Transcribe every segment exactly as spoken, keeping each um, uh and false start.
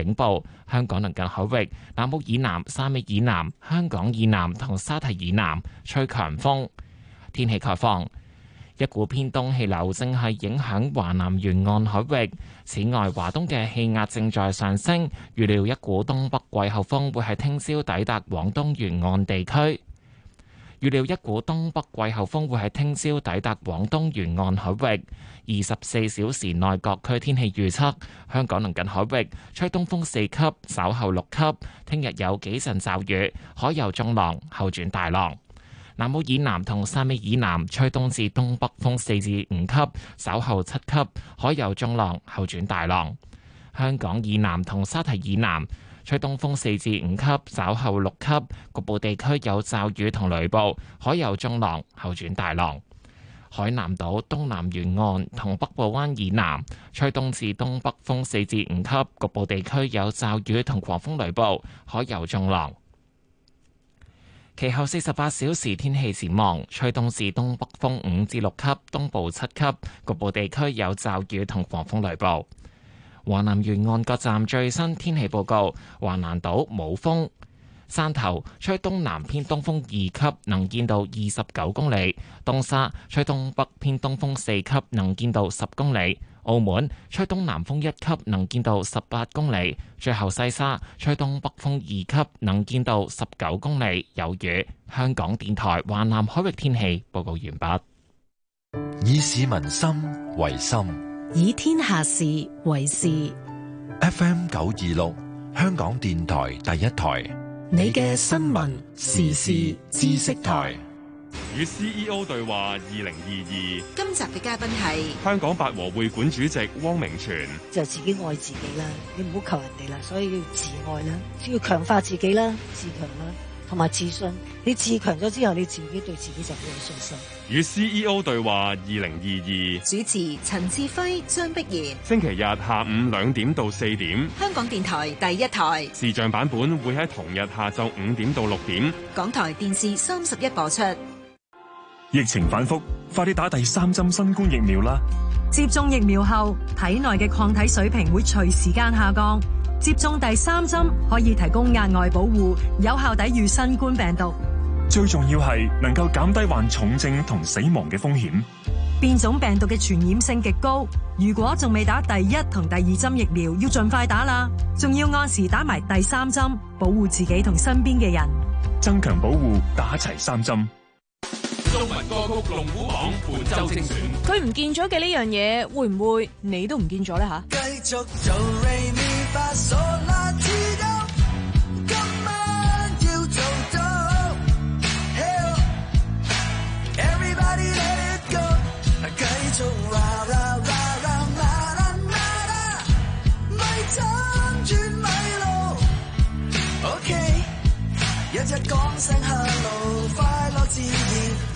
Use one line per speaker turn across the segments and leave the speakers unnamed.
警報，香港鄰近海域、南澳以南、汕尾以南、香港以南同沙堤以南吹強風。天氣概況。一股偏東氣流正係影響華南沿岸海域，此外，華東嘅氣壓正在上升，預料一股東北季候風會喺聽朝抵達廣東沿岸地區。預料一股東北季候風會喺聽朝抵達廣東沿岸海域。二十四小時內各區天氣預測：香港鄰近海域吹東風四級，稍後六級。聽日有幾陣驟雨，海有中浪，後轉大浪。南澳以南同汕尾以南吹東至東北風四至五級，稍後七級，海有中浪，後轉大浪。香港以南同沙堤以南吹東風四至五級，稍後六級，局部地區有驟雨同雷暴，海有中浪，後轉大浪。海南島東南沿岸同北部灣以南吹東至東北風四至五級，局部地區有驟雨同狂風雷暴，海有中浪。其後四十八小時天氣展望，吹東至東北風五至六級，東部七級，局部地區有驟雨同狂風雷暴。華南沿岸各站最新天氣報告：華南島冇風，汕頭吹東南偏東風二級，能見度二十九公里；東沙吹東北偏東風四級，能見度十公里；澳門吹東南風一級，能見度十八公里；最後西沙吹東北風二級，能見度十九公里，有雨。香港電台華南海域天氣報告完畢。
以市民心為心，
以天下事為事。
F M 九二六，香港電台第一台，
你嘅新聞時事知識台。
與 C E O 對話二零二二，
今集嘅嘉賓係
香港八和會館主席汪明荃。
就自己愛自己啦，你唔好求人哋啦，所以要自愛啦，要強化自己啦，自強啦，同埋自信。你自強咗之後，你自己對自己就會有信心。
與 C E O 對話二零二二，
主持陳志輝、張碧然。
星期日下午兩點到四點，
香港電台第一台
視像版本會喺同日下晝五點到六點，
港台電視三十一播出。
疫情反覆，快啲打第三針新冠疫苗啦！
接種疫苗後，體內嘅抗體水平會隨時間下降。接種第三針可以提供額外保護，有效抵禦新冠病毒。
最重要係能夠減低患重症同死亡嘅風險。
變種病毒嘅傳染性極高，如果仲未打第一同第二針疫苗，要盡快打啦！仲要按時打埋第三針，保護自己同身邊嘅人。
增強保護，打齊三針。
中文歌曲龍虎榜本周精選，
佢唔見咗嘅呢樣嘢，會唔會你都唔見咗呢？吓？
繼續做 Re Mi Fa So La Ti Do， 今晚要做到 Hey Everybody let it go， 繼續 Ra Ra Ra Ra La La La La， 咪爭轉咪路 OK， 日日講聲 Hello， 快樂自然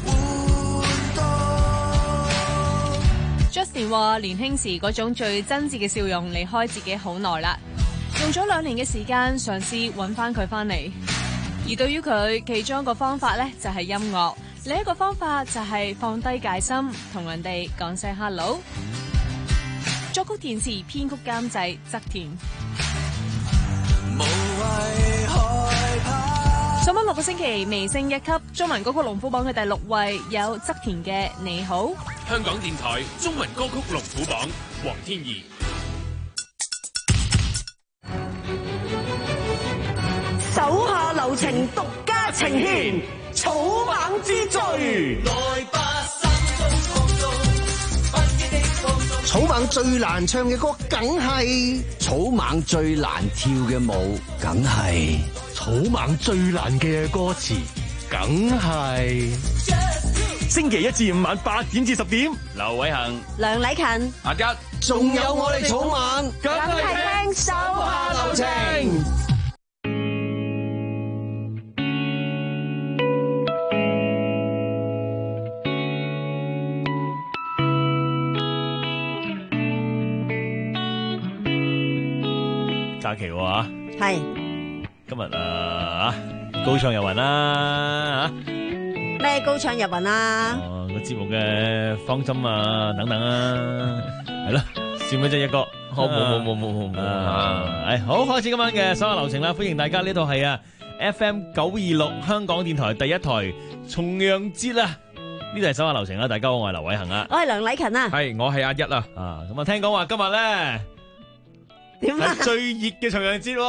Justin 話年輕時嗰種最真摯嘅笑容離開自己好耐啦，用咗兩年嘅時間嘗試揾翻佢翻嚟。而對於佢，其中一個方法呢就係音樂，另一個方法就係放低戒心，同人哋講聲 hello。作曲填詞編曲監製側田。
無謂害怕。
上翻六個星期微升一級，中文歌曲龍虎榜嘅第六位有側田嘅你好。
香港電台中文歌曲龍虎榜，黃天怡。
手下留情，獨家呈現草蜢之最。來吧，心中放縱，不羈的放縱。草蜢最難唱嘅歌，梗係草蜢最難跳嘅舞，梗係草蜢最難嘅歌詞，梗係。
星期一至五晚八點至十點，劉偉恒、
梁禮勤、
阿吉，
仲有我哋草蜢，
梗係聽手下留情。
假期喎，
係
今日啊，高唱入雲啦，
咩高唱入雲啊？
哦，個節目嘅方針啊，等等啊，係咯，笑咩啫一個，
好冇冇冇冇冇冇
啊！誒，好開始今晚嘅手下留情啦，歡迎大家呢度係啊 F M 九二六香港電台第一台重陽節啦，呢度係手下留情啦，大家好，我係劉偉恒啊，
我係梁禮勤啊，
係我係阿一啊，
啊咁啊聽講話今日咧。
點啊？
最熱嘅重陽節喎！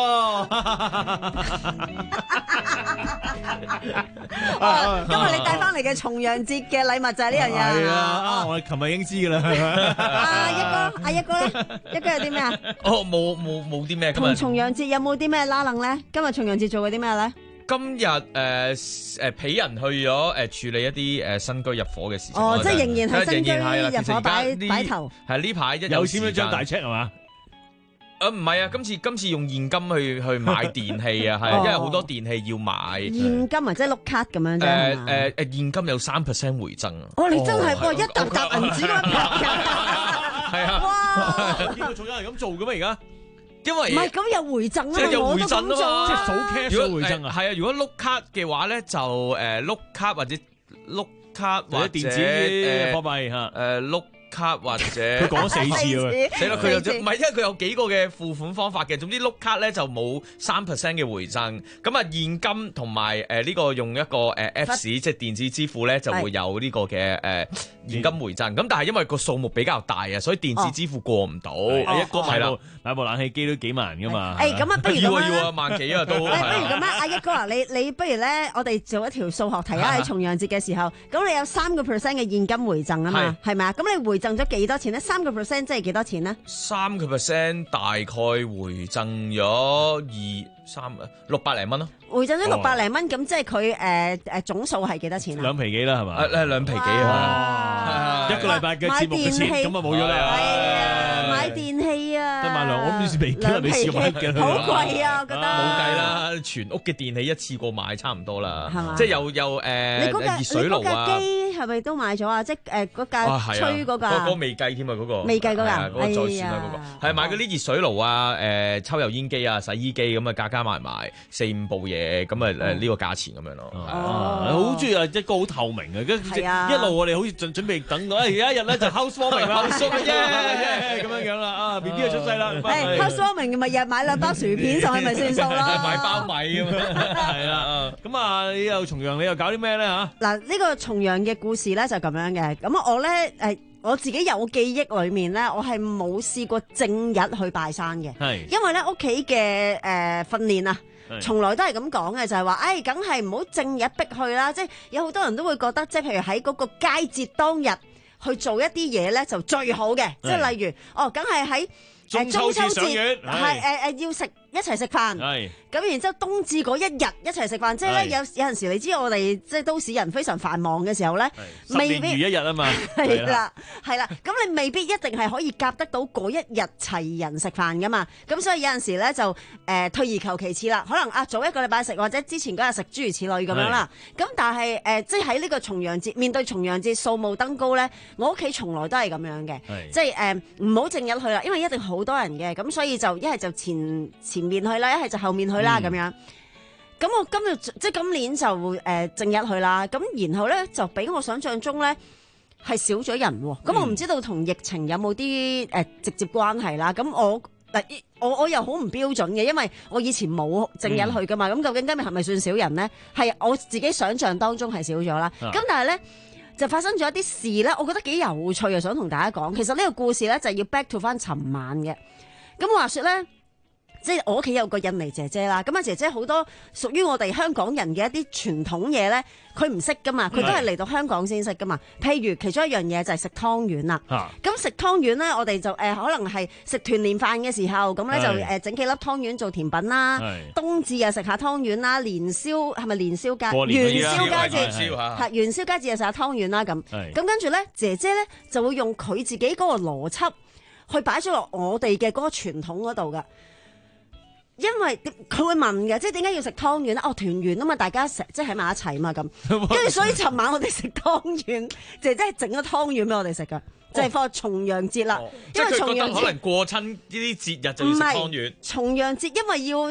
今日你帶翻嚟嘅重陽節嘅禮物就係呢樣嘢
係啊！啊，我哋琴日已經知噶啦。
阿一哥，阿一哥咧，一哥有啲咩啊？
哦，冇冇冇啲咩。
同重陽節有冇啲咩拉楞咧？今日重陽節做過啲咩咧？
今日誒誒俾人去咗誒處理一啲誒新居入伙嘅事情。
哦，即係仍然係新居入伙擺
呢
擺頭。
係呢排一
有錢咗張大 check 係嘛？
啊唔係啊，今次今次用現金去去買電器啊，係啊，因為好多電器要買
現金啊，即係碌卡咁樣啫。
誒誒誒，現金有三 percent 回贈啊！
哦，你真係喎，一沓沓銀紙咁樣。
係啊！
哇！
邊個仲有人咁做嘅咩而家？
因為
唔係咁有回贈啊，
即係有回贈
啊嘛，
即係數 cash 回贈啊。
係啊，如果碌卡嘅話咧，就誒碌卡或者碌卡或者
電子貨幣嚇
誒碌。卡或者
佢講咗四次啊！
死啦！佢有唔係，因為佢有幾個嘅付款方法嘅。總之碌卡咧就冇三 percent 嘅回贈。咁啊現金同埋誒呢個用一個誒 Apps 即係電子支付咧就會有呢個嘅誒現金回贈。咁但係因為個數目比較大啊，所以電子支付過唔到。
一個買部買部冷氣機都幾萬噶嘛。
誒咁啊，不如
要啊要啊萬幾啊都。誒不如
咁啊，阿一哥啊，你你不如咧，我哋做一條數學題啊！喺重陽節嘅時候，咁你有三個 percent 嘅現金回贈啊嘛，係咪啊？咁你回贈咗幾多錢咧？三個 percent 即係幾多錢咧？
三個 percent 大概回贈咗二三六百零蚊咯。
回贈咗六百零蚊，咁即係佢誒誒總數係幾多錢啊？
兩皮幾啦係嘛？
誒兩皮幾啊！
一個禮拜嘅節目嘅錢咁啊冇咗啦。
係啊，買電器啊，
得買兩，我唔知未幾未試過買嘅。
好貴啊，我覺得。
冇計啦，全屋嘅電器一次過買差唔多啦。
係嘛？
即係又又誒熱水爐啊！
機係咪都買咗啊？即係誒嗰架吹嗰架。
嗰個未計添啊，嗰個。
未計嗰架。
嗰個再算啦，嗰個係買嗰啲熱水爐啊、誒抽油煙機啊、洗衣機咁啊，加加埋埋四五部嘢，咁啊誒呢個價錢咁樣咯。
好中意啊！一個好透明嘅，跟住一路我哋好似準準備等到，誒有一日咧就 housewarming 啦，咁樣樣啦啊 B B 就出世啦。
誒 housewarming 咪日買兩包薯片就係咪算數咯？
買包米咁樣。
係啦，咁啊你又重陽你又搞啲咩咧嚇？
嗱呢個重陽嘅故事咧就咁樣嘅，咁我咧誒我自己有記憶裏面咧，我係冇試過正日去拜山嘅，係因為咧屋企嘅誒訓練啊。從來都係咁講嘅，就係話，誒，梗係唔好正日逼去啦。即係有好多人都會覺得，即係譬如喺嗰個佳節當日去做一啲嘢咧，就最好嘅。即係例如，哦，梗係喺誒中秋節係誒誒要食一齊食飯，咁然之後冬至嗰一日一齊食飯。即係咧有有陣時，你知我哋即係都市人非常繁忙嘅時候咧，
未必如一日啊嘛。
係啦，係啦，咁你未必一定係可以夾得到嗰一日齊人食飯噶嘛。咁所以有陣時咧就誒、呃、退而求其次啦，可能啊早一個禮拜食或者之前嗰日食諸如此類咁樣啦。咁但係誒、呃、即係喺呢個重陽節面對重陽節掃墓登高咧，我屋企從來都係咁樣嘅，即係誒唔好正日去啦，因為一定好多人嘅，咁所以就一係就前前面去啦，一係就後面去啦咁、嗯、樣。咁我今日即係今年就誒、呃、正日去啦，咁然後咧就比我想象中咧係少咗人喎。咁、嗯、我唔知道同疫情有冇啲誒直接關係啦。咁我嗱我我又好唔標準嘅，因為我以前冇正日去噶嘛。咁、嗯、究竟今日係咪算少人咧？係我自己想象當中係少咗啦。咁、啊、但係咧就發生咗一啲事咧，我覺得幾有趣啊，想同大家講。其實呢個故事咧就要 back to 翻尋晚嘅。咁話說咧。即係我屋企有個印尼姐姐啦，咁啊姐姐好多屬於我哋香港人嘅一啲傳統嘢咧，佢唔識噶嘛，佢都係嚟到香港先識噶嘛。譬如其中一樣嘢就係食湯圓啦。咁食湯圓咧，我哋就誒、呃、可能係食團年飯嘅時候，咁咧就誒整幾粒湯圓做甜品啦。冬至啊食下湯圓啦，年宵係咪年宵佳元宵佳節係元宵佳節啊食下湯圓啦咁。咁跟住咧，姐姐咧就會用佢自己嗰個邏輯去擺咗落我哋嘅嗰個傳統嗰度噶。因為佢會問嘅，即係點解要食湯圓咧？哦，團圓啊嘛，大家成即係喺埋一齊嘛咁。跟住所以尋晚我哋食湯圓，姐姐係整咗湯圓俾我哋食噶，就係放重陽節啦。因為重陽節
可能過親呢啲節日就要食湯圓。
重陽節因為要去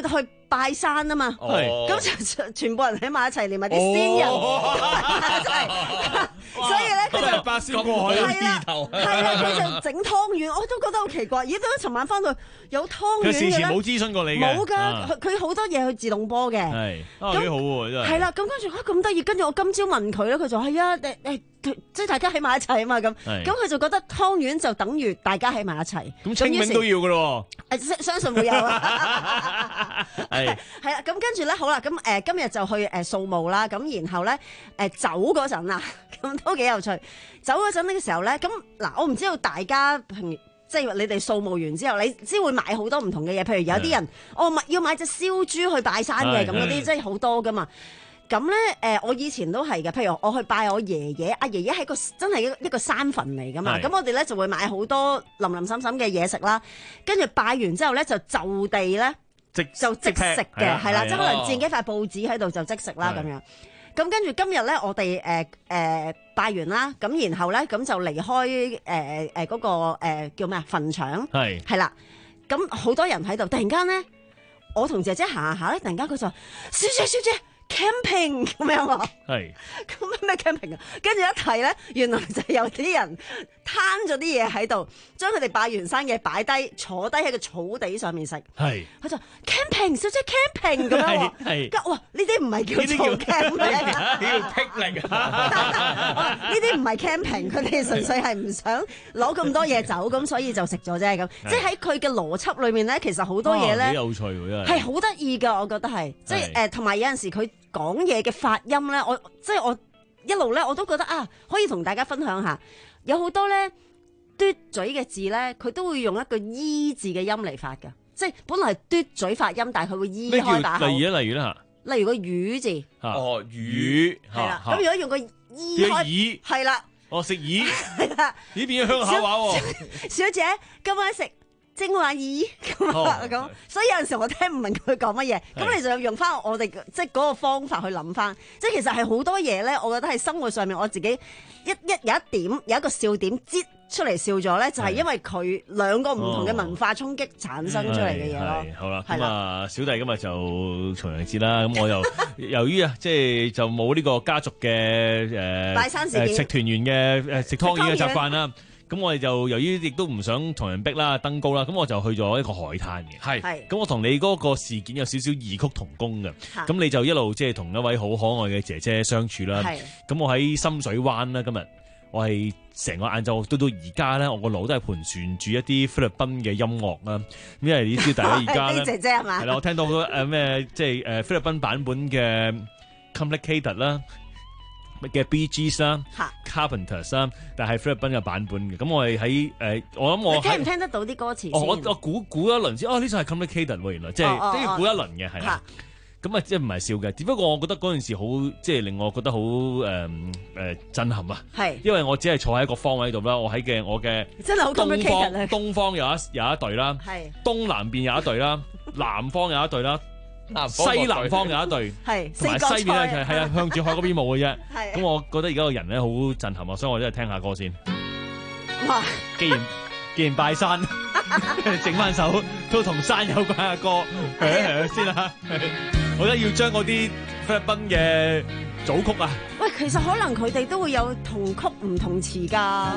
拜山啊嘛，
哦
咁就全部人喺埋一齊，連埋啲先人喺埋一齊，所以咧佢就
八仙過海
係啦，
頭，
係啦，佢就整湯圓，我都覺得好奇怪。咦？點解尋晚翻到去有湯圓嘅咧？
佢事前冇諮詢過你嘅，
冇㗎，
啊
佢佢好多嘢去自動波嘅。
係啊幾好喎，真係。
係啦，咁跟住啊咁得意，跟住我今朝問佢咧，佢就係啊誒誒，即係大家喺埋一齊啊嘛咁。
係
咁佢就覺得湯圓就等於大家喺埋一齊。
咁清明都要㗎咯
喎。誒相信會有啊。
係
係啦，咁跟住咧好啦，咁誒今日就去誒掃墓啦，咁然後咧誒走嗰陣啊，咁都幾有趣。走嗰陣呢個時候咧，咁嗱我唔知道大家平。即係你哋掃墓完之後，你知會買好多唔同嘅嘢，譬如有啲人哦買要買隻燒豬去拜山嘅，咁嗰啲即係好多噶嘛。咁咧誒，我以前都係嘅，譬如我去拜我爺爺，阿爺爺係個真係一個一個山墳嚟噶嘛。咁我哋咧就會買好多林林沈沈嘅嘢食啦，跟住拜完之後咧就就地咧就即食嘅，係啦，即係可能墊幾塊報紙喺度就即食啦咁樣。咁跟住今日咧，我哋誒誒拜完啦，咁然後咧咁就離開誒誒嗰個誒、呃、叫咩啊墳場，係係啦，咁好多人喺度，突然間咧，我同姐姐行下咧，突然間佢就話小姐小姐 camping 咁樣喎，係咁咩 camping 啊？跟住一睇咧，原來就有啲人攤咗啲嘢喺度，將佢哋拜完山嘅擺低，坐低喺個草地上面食。係，佢就 camping 小姐 camping 咁樣喎。係，哇！呢啲唔係叫做 camping，
呢叫霹靂啊！
呢啲唔係 camping，佢哋純粹係唔想攞咁多嘢走，咁所以就食咗啫。咁即係喺佢嘅邏輯裏面咧，其實好多嘢咧，
幾有趣喎，真係
係好得意㗎。我覺得係，即係誒，同埋有陣時佢講嘢嘅發音咧，我即係我一路咧，我都覺得啊，可以同大家分享下。有好多咧嘟嘴嘅字咧，佢都會用一個依字嘅音嚟發㗎，即係本來係嘟嘴發音，但係佢會依開把口。
例如啊，例如啦
嚇，例如個魚字。
哦，魚
係啦。咁如果用個依開，係啦。
哦，食魚。
係啦。
呢邊嘅鄉下話喎。
小姐，今晚食蒸話魚咁啊咁，所以有陣時我聽唔明佢講乜嘢，咁你就要用翻我哋即係嗰個方法去諗翻，即係其實係好多嘢咧，我覺得係生活上面我自己一一有一點有一個笑點擠出嚟笑咗咧，就係因為佢兩個唔同嘅文化衝擊產生出嚟嘅嘢咯。
好啦，咁啊，小弟今日就重陽節啦，咁我又由於啊，即係就冇呢個家族嘅誒
拜山事件
食團圓嘅誒食湯圓嘅習慣啦。咁我哋就由於亦都唔想同人逼啦、登高啦，咁我就去咗一個海灘嘅。係，咁我同你嗰個事件有少少異曲同工嘅。咁你就一路即係同一位好可愛嘅姐姐相處啦。咁我喺深水灣啦，今日我係成個晏晝到到而家咧，我個腦都係盤旋住一啲菲律賓嘅音樂啦。因為你知大家而家咧，
姐姐係嘛？
係啦，我聽到好多誒咩，即係誒菲律賓版本嘅 Complicated 啦。嘅 Bee Gees 啦 ，Carpenters 啦，但係菲律賓嘅版本嘅，咁我哋喺誒，我諗我
聽唔聽得到啲歌詞先？
我我估估一輪先，哦呢首係 Complicated 喎，原來即係都要估一輪嘅，係啦。咁啊，即係唔係笑嘅，只不過我覺得嗰陣時好，即係令我覺得好誒誒震撼啊！係，因為我只係坐喺一個方位度啦，我喺嘅我嘅
真係好 complicated 啊！
東方有一有一隊啦，係東南邊有一隊啦，南方有一隊啦。西南方有一隊，係同埋西邊咧，係啊，向住海嗰邊舞嘅啫。咁我覺得而家個人咧好震撼啊，所以我真係聽下歌先。哇！既然既然拜山，整翻首都同山有關嘅歌，先啦。我覺得要將嗰啲菲律賓嘅組曲啊。喂，
其實可能佢哋都會有同曲唔同詞㗎。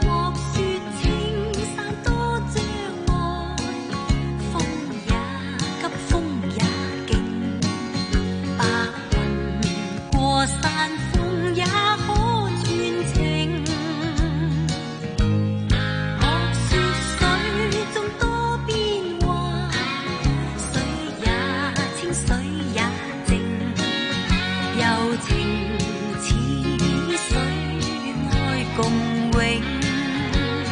過山峰也可傳情，學說水中多變幻，水也清水也靜，柔情似水愛共永。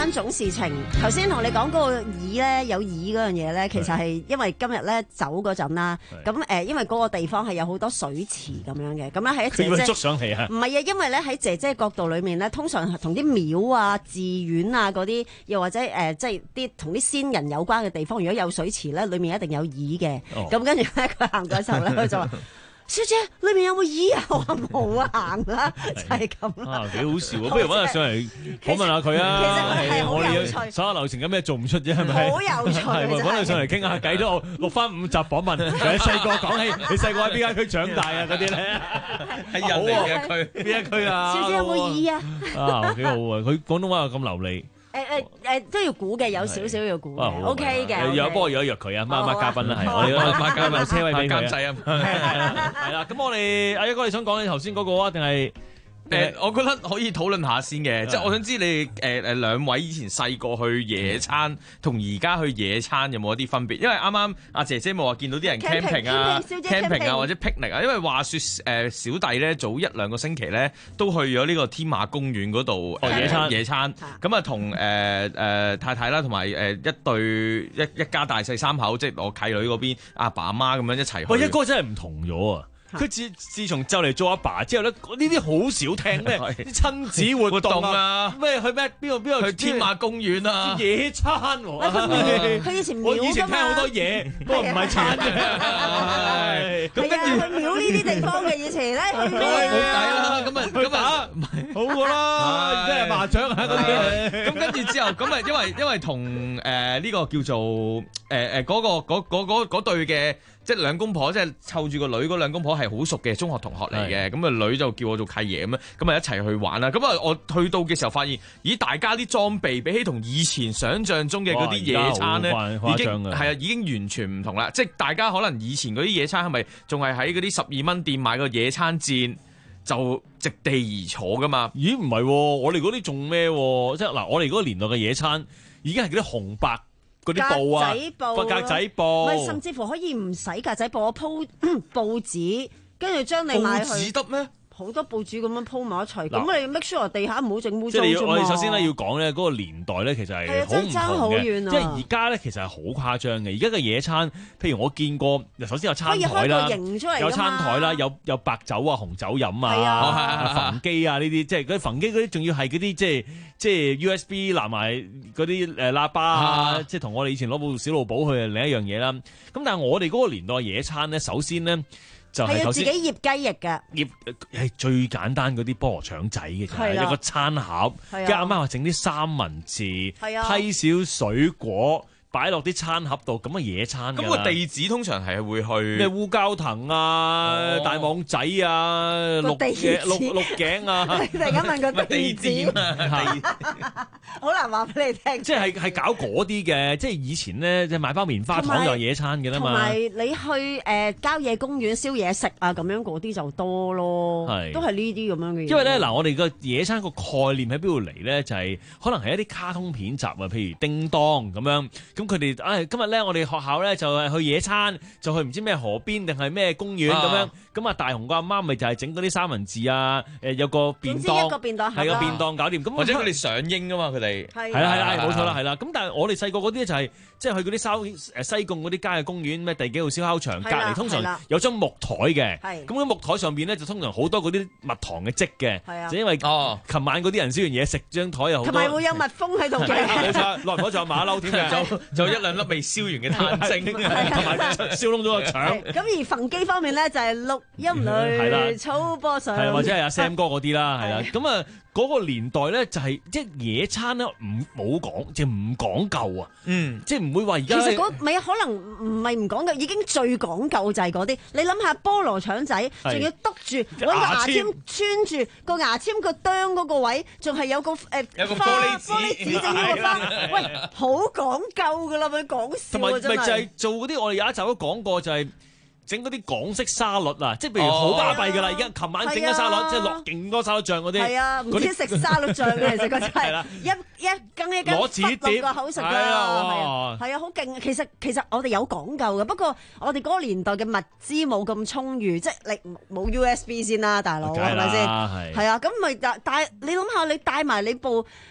兩種事情。頭先同你講嗰個耳咧有耳嗰樣嘢咧，其實係因為今日咧走嗰陣啦，咁誒、呃，因為嗰個地方係有好多水池咁樣嘅，咁咧喺姐姐
捉上嚟啊！
唔係啊，因為咧喺姐姐角度裏面咧，通常同啲廟啊、寺院啊嗰啲，又或者誒、呃，即係啲同啲先人有關嘅地方，如果有水池咧，裏面一定有耳嘅。咁、哦、跟住咧，佢行嗰時候咧，佢就話。小姐，裏面有冇耳啊？我話冇啊，行啦，就係咁啦。
啊，幾好笑啊！不如揾日上嚟訪問下佢啊。
其實係好有趣。
所有流程有咩做唔出啫？係咪？
好有趣。
係揾佢上嚟傾下偈都錄翻五集訪問。由你細個講起，你細個喺邊間區長大啊？嗰啲咧
喺人哋嘅區，
邊一區啊？
小姐有冇耳啊？
啊，幾好啊！佢廣東話又咁流利。
誒誒誒，都要估嘅，有少少要估嘅 ，OK 嘅。
有不過有約佢啊，孖孖嘉賓啦，係我哋孖嘉賓有車位俾佢啊。係啦，咁我哋阿一哥，你想講你頭先嗰個啊，定係？
誒、呃，我覺得可以討論下先嘅，即係我想知你哋誒誒兩位以前細個去野餐，同而家去野餐有冇一啲分別？因為啱啱阿姐姐冇話見到啲人 camping 啊、camping 啊或者 picnic 啊，因為話說誒、呃、小弟咧早一兩個星期咧都去咗呢個天馬公園嗰度、
哦、野餐
野餐，咁啊同誒誒太太啦，同埋誒一對一一家大細三口，即係我契女嗰邊阿爸阿媽咁樣一齊去。
喂，一哥真係唔同咗啊！佢自自從就嚟做阿爸之後咧，呢啲好少聽咩啲親子活動啊，咩去咩邊度邊度去
天馬公園啊，
野餐喎。
佢以前廟㗎嘛，
我以前聽好多嘢，不過唔係餐嘅。
咁跟住去廟呢啲地方嘅以前咧，去
冇計啦，咁啊咁啊
好過啦，即係麻雀啊嗰啲。
咁跟住之後，咁啊因為因為同誒呢個叫做誒誒嗰個嗰嗰嗰嗰對嘅。即係兩公婆，即係湊住個女嗰兩公婆係好熟嘅中學同學嚟嘅，咁啊女就叫我做契爺咁樣，咁啊一齊去玩啦。咁啊我去到嘅時候發現，咦大家啲裝備比起同以前想像中嘅嗰啲野餐咧，已經係啊已經完全唔同啦。即係大家可能以前嗰啲野餐係咪仲係喺嗰啲十二蚊店買個野餐墊就席地而坐噶嘛？
咦唔係喎，我哋嗰啲仲咩？即係嗱，我哋嗰個年代嘅野餐已經係嗰啲紅白。嗰啲布啊，格仔布，
唔係甚至乎可以唔使格仔布，我鋪報紙，跟住將你買去。
報紙得咩？
好多報紙咁樣鋪埋一齊，咁你 make sure 地下唔好整污糟啫嘛。
即係我哋首先咧要講咧嗰個年代咧，其實係好唔同嘅。即係而家咧其實係好誇張嘅。而家嘅野餐，譬如我見過，首先有餐台啦，有餐台啦，有有白酒啊、紅酒飲啊、焚機啊呢啲，即係嗰啲焚機嗰啲，仲要係嗰啲即係即係 U S B 攬埋嗰啲誒喇叭啊，即係同我哋以前攞部小露寶去另一樣嘢啦。咁但係我哋嗰個年代野餐咧，首先咧。就係
要自己醃雞翼嘅，
醃係最簡單嗰啲菠蘿腸仔嘅啫，一個餐盒，跟住啱啱話整啲三文治，批少水果。擺落啲餐盒度，咁啊野餐㗎啦。咁個
地址通常係會去
咩烏膠藤啊、哦、大網仔啊、鹿嘅鹿鹿頸啊。
突然間問個地址
啊，
好難話俾你聽。
即係係搞嗰啲嘅，即係以前咧，即係買包棉花糖就野餐嘅啦嘛。
同埋你去誒、呃、郊野公園燒嘢食啊，咁樣嗰啲就多咯。係都係呢啲咁樣嘅嘢。
因為咧嗱，我哋個野餐個概念喺邊度嚟咧？就係、是、可能係一啲卡通片集啊，譬如叮當咁樣。咁佢哋唉，今日咧我哋學校咧就係去野餐，就去唔知咩河邊定係咩公園咁樣。咁啊大雄個阿媽咪就係整嗰啲三文治啊，誒有個便當，
一個便當
係個便當搞掂。咁
或者佢哋上映噶嘛，佢哋
係
係啦係啦，冇錯啦係啦。咁但係我哋細個嗰啲咧就係即係去嗰啲西誒西貢嗰啲郊野公園咩第幾號燒烤場隔離，通常有張木台嘅。咁嗰木台上邊咧就通常好多嗰啲蜜糖嘅漬嘅，就因為哦，琴晚嗰啲人燒完嘢食，張台又好多。
同埋會有蜜蜂喺度嘅。
冇錯，耐唔耐仲有馬騮添嘅，
就就一兩粒未燒完嘅炭精，同埋燒燶咗個腸。
咁而焚機方面咧就係錄音裏草波上，
係或者係阿 Sam 哥嗰啲啦，係啦。咁啊嗰個年代咧就係即係野餐咧唔冇講，即係唔講究啊。嗯，即係唔會話而家。
其實嗰咪可能唔係唔講究，已經最講究就係嗰啲。你諗下菠蘿腸仔，仲要篤住揾個牙籤穿住個牙籤個釘嗰個位，仲係有個誒
有個
花
玻璃
玻璃紙整咗個花。喂，好講究噶啦，咪講笑啊！真係。咪
就係做嗰啲，我哋有一集都講過，就係整嗰啲港式沙律啊，即係譬如好巴閉㗎啦。而家琴晚整咗沙律，即係落勁多沙律醬嗰啲。
係啊，唔知食沙律醬嘅，其實佢真係一一羹一羹
攞紙
落個口食㗎。係啊，係啊，好勁。其實其實我哋有講究嘅，不過我哋嗰個年代嘅物資冇咁充裕，即係你冇 U S B 先啦，大佬係咪先？係啊，咁咪帶帶你諗下，你帶埋你部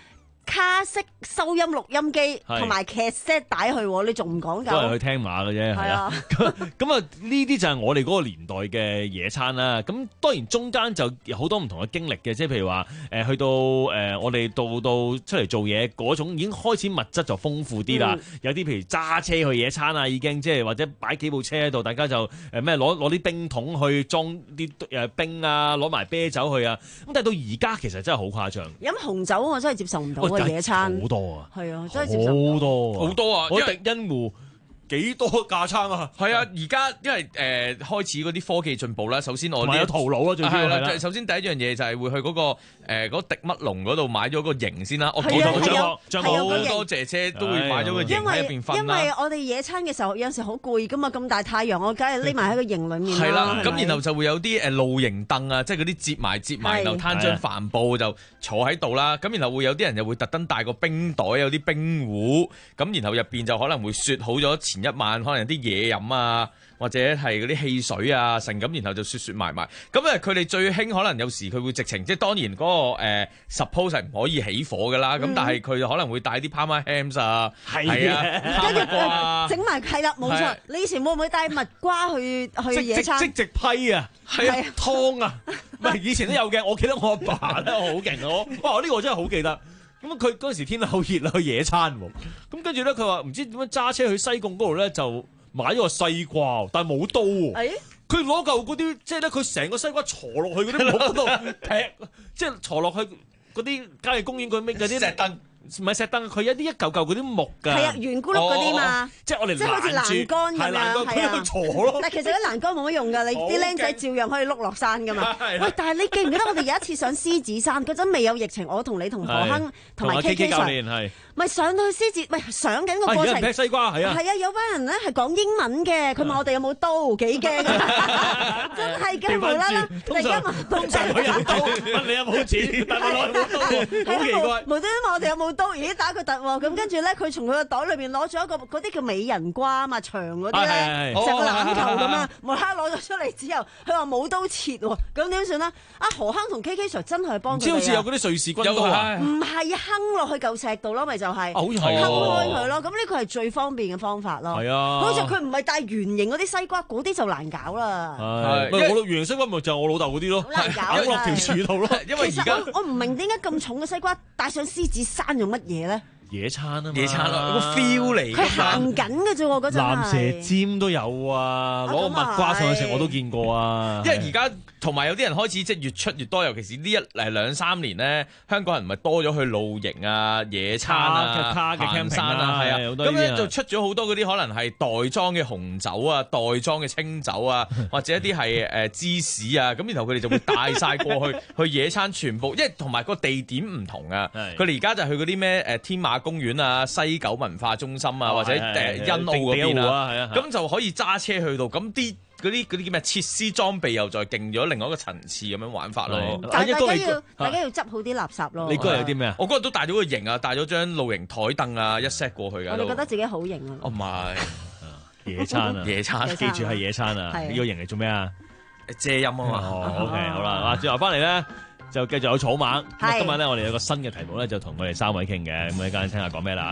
卡式收音錄音機同埋劇 set 帶去，你仲唔講究？
都係去聽馬嘅啫，係啊。咁啊，呢啲就係我哋嗰個年代嘅野餐啦。咁當然中間就有好多唔同嘅經歷嘅，即係譬如話誒去到誒、呃、我哋到到出嚟做嘢嗰種已經開始物質就豐富啲啦。嗯、有啲譬如揸車去野餐啊，已經即係或者擺幾部車喺度，大家就誒咩攞攞啲冰桶去裝啲誒冰啊，攞埋啤酒去啊。咁但係到而家其實真係好誇張。
飲紅酒我真係接受唔到嘅野餐，
好多啊，
係啊，真係接受唔到
好多
好多啊！
我迪欣湖幾多架撐啊？
係啊，而家因為誒、呃、開始嗰啲科技進步啦。首先我哋
有頭腦啊，最主要係啦。
首先第一樣嘢就係會去嗰、嗰個誒嗰、呃嗰個、迪乜龍嗰度買咗個營先啦。我
見到
好多姐姐都會買咗個營喺入邊瞓啦。
因為我哋野餐嘅時候有陣時好攰噶嘛，咁大太陽，我梗係匿埋喺個營裡面啦。
係啦，咁然後就會有啲誒露營凳啊，即係嗰啲摺埋摺埋，然後攤張帆布就坐喺度啦。咁然後會有啲人又會特登帶個冰袋，有啲冰壺，咁然後入邊就可能會雪好咗前一晚，可能有啲嘢飲啊，或者係嗰啲汽水啊，成咁，然後就雪雪埋埋。咁誒，佢哋最興可能有時佢會直情，即係當然嗰、嗰個、呃、suppose 係唔可以起火㗎啦。咁、嗯、但係佢可能會帶啲 Parma Hams 啊，係啊，
跟住整埋係啦，冇錯。你以前會唔會帶蜜瓜去去野餐？
即即直批啊，係啊，湯啊，唔係以前都有嘅。我記得我阿爸咧好勁咯，哇！呢、呢個真係好記得。咁佢嗰陣時天氣好熱啦，去野餐喎。咁跟住咧，佢話唔知點樣揸車去西貢嗰度咧，就買咗個西瓜，但係冇刀喎。佢攞嚿嗰啲，即係咧，佢成個西瓜坐落去嗰啲木嗰度劈，即係坐落去嗰啲郊野公園嗰啲嗰啲石凳。唔係石凳，佢有啲一嚿嚿嗰啲木㗎。
係啊，圓咕碌嗰啲嘛。哦、即係我哋即係好似欄杆咁樣，係啊。坐咯。但係其實啲欄杆冇乜用㗎，你啲僆仔照樣可以碌落山㗎嘛。喂，但係你記唔記得我哋有一次上獅子山嗰陣未有疫情，我同你同何亨同埋 K K 教練係。咪上到去獅子，喂上緊個過程。
劈西瓜係啊。
係啊，有班人咧係講英文嘅，佢問我哋有冇刀，幾驚啊！真係嘅，無啦啦，突然間問
通常佢有刀，問你有冇錢，但係我攞冇刀，好奇怪。
無端端問我哋有冇刀，咦打佢突喎，咁跟住咧佢從佢個袋裏邊攞咗一個嗰啲叫美人瓜啊嘛，長嗰啲咧，成個籃球咁啊，無啦啦攞咗出嚟之後，佢話冇刀切喎，咁點算咧？阿何亨同 K K Sir 真係幫佢哋啊！
好似有嗰啲瑞士軍刀啊？
唔係啊，坑落去嚿石度咯，咪就係。
好似係
坑開佢咯，咁呢個係最方便嘅方法咯。
係啊，
好似佢唔係帶圓形嗰啲西瓜，嗰啲就難搞啦。
係，我圓形西瓜咪就係我老豆嗰啲咯，
好難搞
落條柱度咯。
因為而家
我唔明點解咁重嘅西瓜帶上獅子山用乜嘢咧？
野餐啊嘛，
野餐啊，個 feel 嚟。
佢行緊嘅啫喎，嗰陣係。
蚺蛇尖都有啊，攞個蜜瓜上去食我都見過啊。
因為而家同埋有啲人開始即係越出越多，尤其是呢一誒兩三年咧，香港人咪多咗去露營啊、野餐啊、行山啊，係啊，咁咧就出咗好多嗰啲可能係袋裝嘅紅酒啊、袋裝嘅清酒啊，或者一啲係誒芝士啊，咁然後佢哋就會帶晒過去去野餐，全部因為同埋個地點唔同啊。佢哋而家就去嗰啲咩誒天馬公園啊、西九文化中心啊，或者誒欣澳嗰邊啊，咁就可以揸車去到，咁啲嗰啲嗰啲叫咩設施裝備又再勁咗，另外一個層次咁樣玩法咯。
但係大家要大家要執好啲垃圾咯。
你嗰日有啲咩啊？
我嗰日都帶咗個營啊，帶咗張露營台凳啊，一 set 過去㗎。
我哋覺得自己好型啊！
哦，唔係
野餐啊，
野餐，
記住係野餐啊！呢個營嚟做咩啊？
遮陰啊嘛。
哦，OK，好啦，啊，最後翻嚟咧。就繼續有草蜢，今晚咧我哋有個新嘅題目咧，就同我哋三位傾嘅，咁我哋間聽下講咩啦。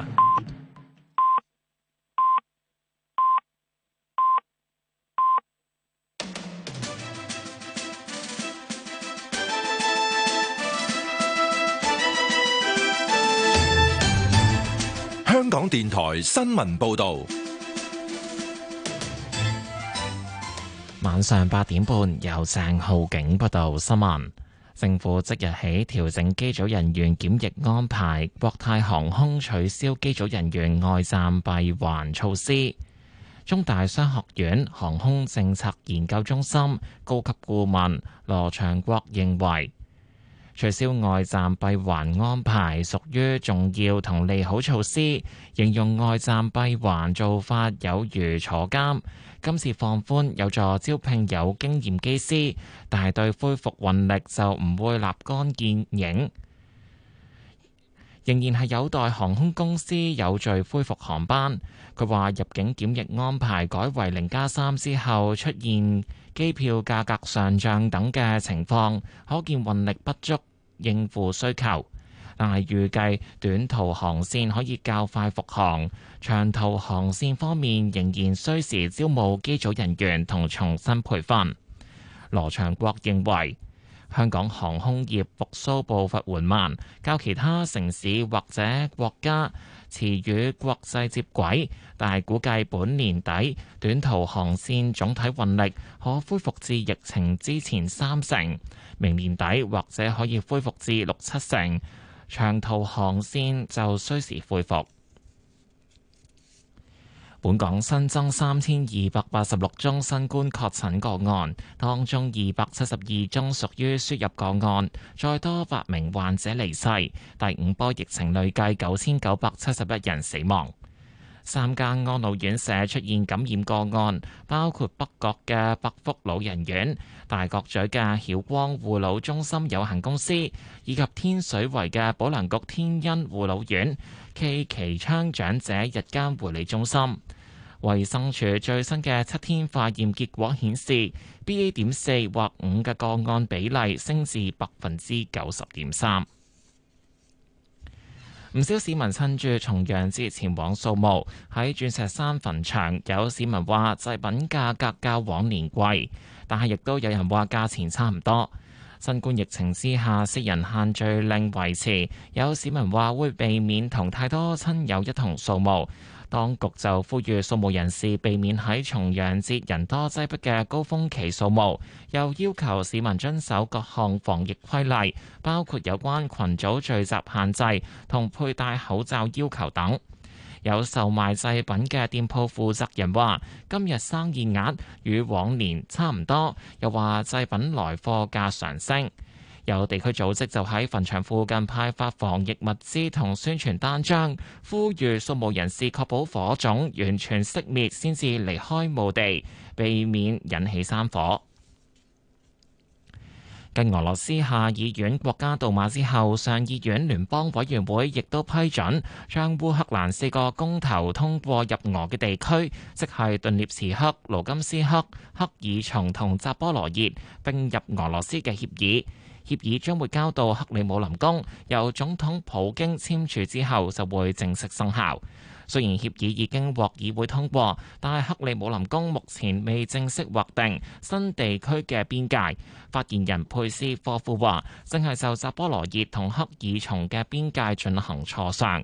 香港電台新聞報導，
晚上八點半由鄭浩景報道新聞。政府即日起調整機組人員檢疫安排，國泰航空取消機組人員外站閉環措施。中大商學院航空政策研究中心高級顧問羅祥國認為，取消外站閉環安排屬於重要同利好措施，形容外站閉環做法有如坐監。今次放寬有助招聘有經驗機師，但係對恢復運力就唔會立竿見影，仍然係有待航空公司有序恢復航班。佢話入境檢疫安排改為零加三之後出現機票價格上漲等嘅情況，可見運力不足應付需求。 但係預計短途航線可以較快復航，長途航線方面仍然需時招募機組人員同重新培訓。羅祥國認為，香港航空業復甦步伐緩慢，較其他城市或者國家遲與國際接軌，但係估計本年底短途航線總體運力可恢復至疫情之前三成，明年底或者可以恢復至六七成，長途航線就需時恢復。本港新增三千二百八十六宗新冠確診個案，當中二百七十二宗屬於輸入個案，再多八名患者離世。第五波疫情累計九千九百七十一人死亡。三間安老院舍出現感染個案，包括北角嘅百福老人院、大角咀嘅曉光護老中心有限公司，以及天水圍嘅保良局天恩護老院暨旗昌長者日間護理中心。衛生署最新嘅七天化驗結果顯示 ，B A 點四或五嘅個案比例升至百分之九十點三。唔少市民趁住重陽節前往掃墓，喺鑽石山墳場，有市民話祭品價格較往年貴，但係亦都有人話價錢差唔多。新冠疫情之下，四人限聚令維持，有市民話會避免同太多親友一同掃墓。當局就呼籲掃墓人士避免喺重陽節人多擠迫嘅高峰期掃墓，又要求市民遵守各項防疫規例，包括有關群組聚集限制同佩戴口罩要求等。有售賣祭品嘅店鋪負責人話：今日生意額與往年差唔多，又話祭品來貨價上升。有地區組織就喺墳場附近派發防疫物資同宣傳單張，呼籲掃墓人士確保火種完全熄滅先至離開墓地，避免引起山火。繼俄羅斯下議院國家杜馬之後，上議院聯邦委員會亦都批准將烏克蘭四個公投通過入俄嘅地區，即係頓涅茨克、盧甘斯克、克爾松同扎波羅熱並入俄羅斯嘅協議。協議將會交到克里姆林宮，由總統普京簽署之後就會正式生效。雖然協議已經獲議會通過，但係克里姆林宮目前未正式劃定新地區嘅邊界。發言人佩斯科夫話，正係就扎波羅熱同克爾松嘅邊界進行磋商。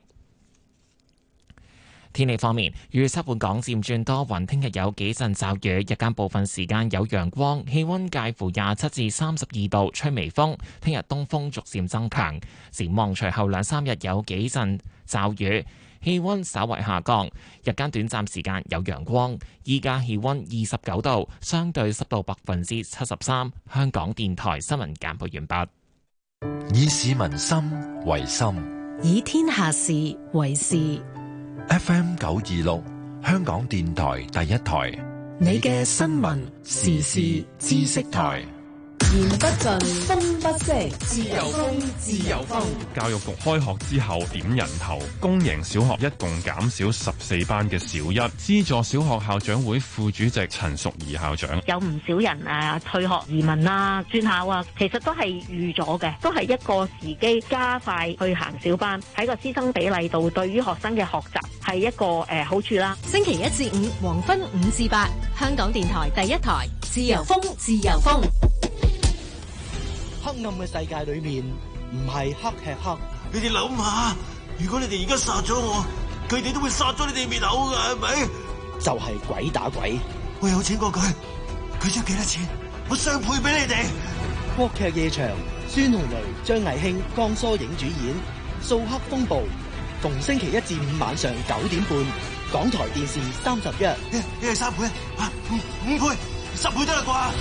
天氣方面，預測本港漸轉多雲，聽日有幾陣驟雨，日間部分時間有陽光，氣溫介乎廿七至三十二度，吹微風。聽日東風逐漸增強，展望隨後兩三日有幾陣驟雨，氣溫稍為下降，日間短暫時間有陽光。依家氣溫二十九度，相對濕度百分之七十三。香港電台新聞簡報完畢。
以市民心為心，
以天下事為事。
F M 九二六，香港電台第一台，
你嘅新聞時事知識台。
言不盡，風不息，自由風，自由風。
教育局開學之後點人頭，公營小學一共減少十四班嘅小一，資助小學校長會副主席陳淑儀校長。
有唔少人誒退學移民啊、轉校啊，其實都係預咗嘅，都係一個時機加快去行小班，喺個師生比例度，對於學生嘅學習係一個誒好處啦。
星期一至五黃昏五至八，香港電台第一台，自由風，自由風。
黑暗嘅世界裏面，唔係黑吃黑。
你哋諗下，如果你哋而家殺咗我，佢哋都會殺咗你哋滅口噶，係咪？
就係鬼打鬼。
我有錢過佢，佢出幾多錢，我雙倍俾你哋。
國劇夜場，孫紅雷、張藝興、江疏影主演《掃黑風暴》，逢星期一至五晚上九點半，港台電視三十一。
一、一係三倍啊，五五倍、十倍得啦啩？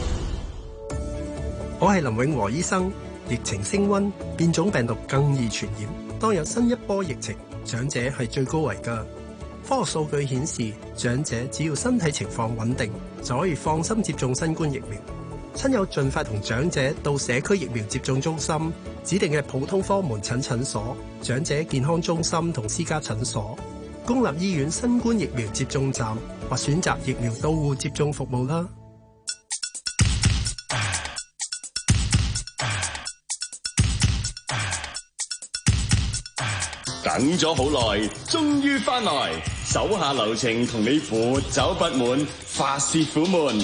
我係林永和醫生。疫情升溫，變種病毒更易傳染。當有新一波疫情，長者係最高危㗎。科學數據顯示，長者只要身體情況穩定，就可以放心接種新冠疫苗。親友盡快同長者到社區疫苗接種中心、指定嘅普通科門診診所、長者健康中心同私家診所、公立醫院新冠疫苗接種站或選擇疫苗到戶接種服務啦。
等咗好耐，終於翻來，手下留情同你扶走不滿，發泄苦悶。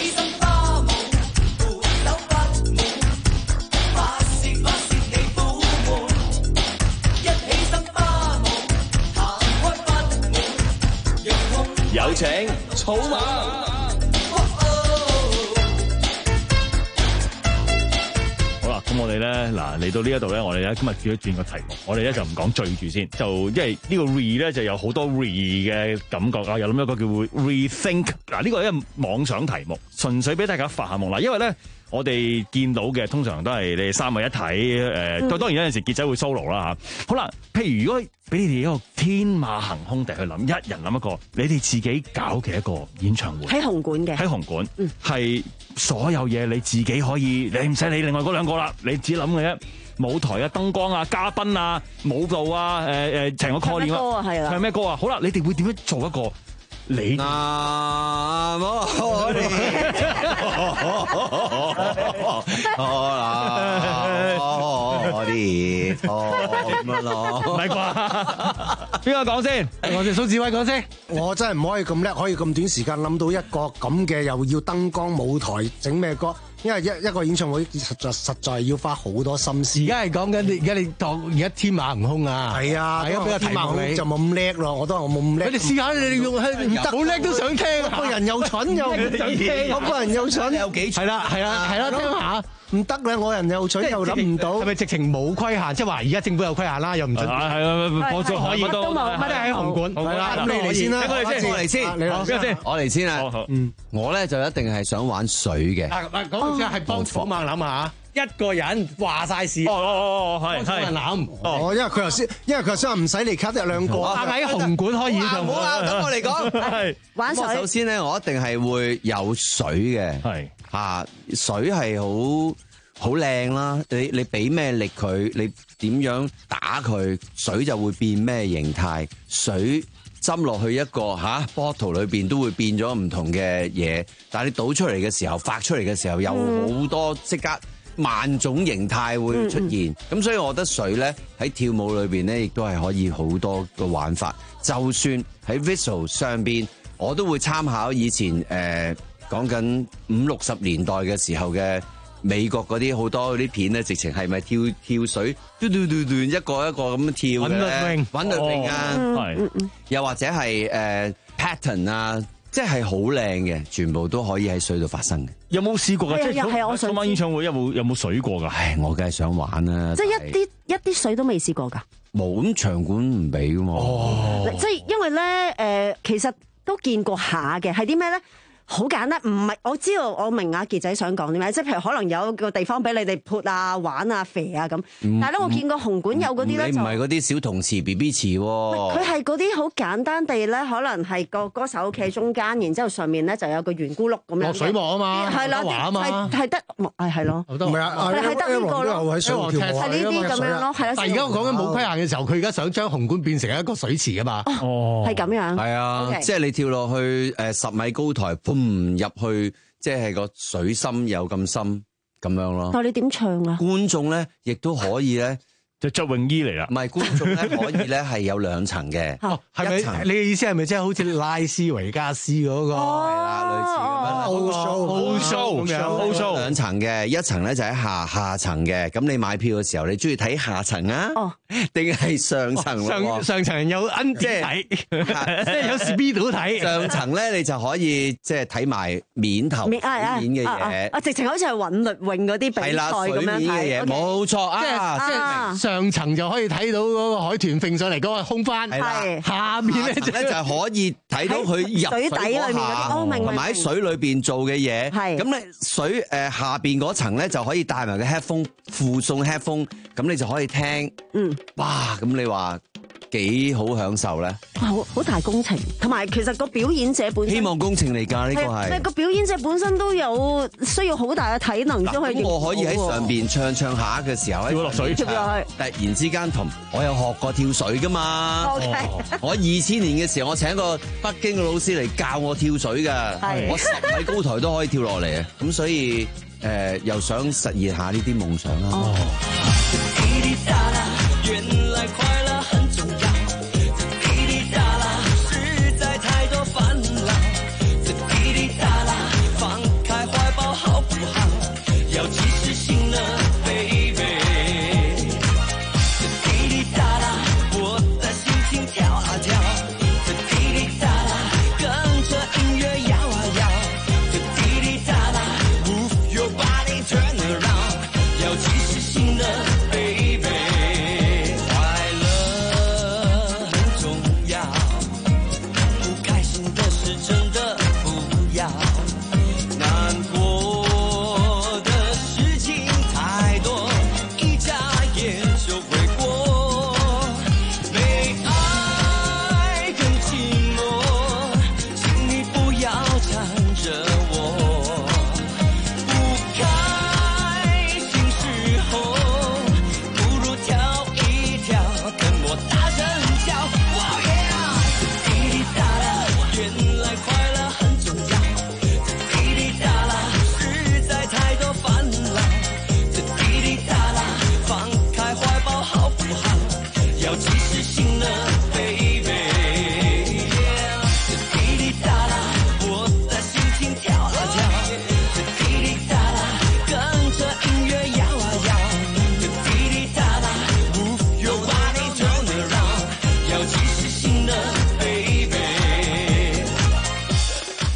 有請草蜢。
好啦，咁我哋咧嗱嚟到呢一度咧，我哋咧今日轉一轉個題目，我哋咧就唔講醉住先，就因為呢個 re 咧就有好多 re 嘅感覺啊，又諗一個叫 rethink。嗱呢個係一個妄想題目，純粹俾大家發下夢啦。因為咧我哋見到嘅通常都係你哋三位一體，誒、呃，嗯、當然有陣時傑仔會 solo 啦嚇。好啦，譬如如果俾你哋一個天馬行空地去諗，一人諗一個，你哋自己搞嘅一個演唱會
喺紅館嘅，
喺紅館，係、嗯、所有嘢你自己可以，你唔使理另外嗰兩個啦，你自己諗嘅啫。舞台啊、燈光啊、嘉賓啊、舞蹈啊、誒誒成個概念啊，
係啦，
唱咩歌啊？好啦，你哋會點樣做一個？你啊，我哋，我哋，咁樣咯，唔係啩？邊個講先？
我哋蘇志威講先。我真係唔可以咁叻，可以咁短時間諗到一個咁嘅，又要燈光舞台整咩歌？因為一一個演唱會實在實在要花好多心思。而家係講緊你，而家你當而家天馬行空啊！係啊，係啊，比較天馬行空就冇咁叻咯。我都話我冇咁叻。你哋試下，你哋用唔得，好叻都想聽。個人又蠢又唔想聽，我個人又蠢有幾蠢？係啦係啦係啦，聽下。唔得咧，我人又蠢又諗唔到。係咪直情冇規限？即係話而家政府有規限啦，又唔準。係啊，我仲可以都乜都喺紅館。係啦，咁你嚟先啦，我嚟先，你嚟先，
我嚟先啊。嗯，我咧就一定係想玩水嘅。
嗱，講先係幫草蜢諗下，一個人話晒事。哦哦哦，係係。人諗。哦，因為佢頭先，因為佢頭先話唔使嚟 cut 一兩個。喺紅館開演唱會。唔好啊，等我嚟講。係
玩水。
首先咧，我一定係會有水嘅。係。嚇，水係好好靚啦！你你俾咩力佢，你點樣打佢，水就會變咩形態。水斟落去一個嚇 bottle 裏邊都會變咗唔同嘅嘢，但係你倒出嚟嘅時候，發出嚟嘅時候有好多即刻萬種形態會出現。咁、嗯、所以我覺得水咧喺跳舞裏邊咧，亦都係可以好多個玩法。就算喺 visual 上邊，我都會參考以前誒。呃講緊五六十年代嘅時候嘅美國嗰啲好多嗰啲片咧，直情係咪跳跳水，嘟嘟嘟嘟一個一個咁樣跳嘅咧，韻律泳啊，係，又或者係誒、uh, pattern 啊，即係好靚嘅，全部都可以喺水度發生嘅。
有冇試過㗎？即係草蜢演唱會有冇有冇水過㗎？
唉，我梗係想玩啦。
即係一啲一啲水都未試過㗎。
冇，咁場館唔俾㗎嘛。
哦，即係因為咧誒、呃，其實都見過下嘅，係啲咩咧？好簡單，唔係我知道，我明阿傑仔想講啲咩，即係譬如可能有個地方俾你哋潑啊、玩啊、肥啊咁。但係咧，我見過紅館有嗰啲咧，
你唔係嗰啲小童池 B B 池喎。
佢係嗰啲好簡單地咧，可能係個歌手企中間，然之後上面咧就有個圓咕碌咁樣。落
水幕啊嘛，係啦，係係得，係係咯，唔係啊，係得呢個咯，係呢啲咁樣咯，係啦。但係而家我講緊冇規限嘅時候，佢而家想將紅館變成一個水池啊嘛。
哦，係咁樣。
係啊，即係你跳落去誒十米高台。唔入去，即係個水深有咁深咁樣咯。
但係你點唱啊？
觀眾咧，亦都可以咧，
就着泳衣嚟啦。
唔係，觀眾咧可以咧係有兩層嘅。
哦，係咪？你嘅意思係咪即係好似拉斯維加斯嗰個？係啦，類似咁樣。
O show，O show 咁樣，O show 兩層嘅，一層咧就喺下下層嘅。咁你買票嘅時候，你中意睇下層啊？哦，定係上層？
上上層有 N 即係睇，即係有 speed 睇。
上層咧，你就可以即係睇埋面頭面嘅嘢。
啊，直情好似係韻律泳嗰啲比賽咁樣睇。
冇錯啊，
即係上層就可以睇到嗰個海豚揈上嚟嗰個空翻。係下面咧就咧就
可以睇到佢入水底裏面嗰啲，同埋喺水裏邊做嘅嘢。係咁咧，水誒下邊嗰層咧就可以帶埋個 headphone 附送 headphone，咁你就可以聽。嗯，哇！咁你話幾好享受咧？
好好大工程，同埋其實個表演者本身
希望工程嚟㗎，呢個係。
係個表演者本身都有需要好大嘅體能先可以。
咁我可以喺上邊唱唱下嘅時候，跳落水，突然之間同我有學過跳水㗎嘛。Okay. 我二千年嘅時候，我請個北京嘅老師嚟教我跳水㗎。係。我十米高台都可以跳落嚟啊！咁所以誒、呃，又想實現下呢啲夢想啦。哦。原來快樂很重要。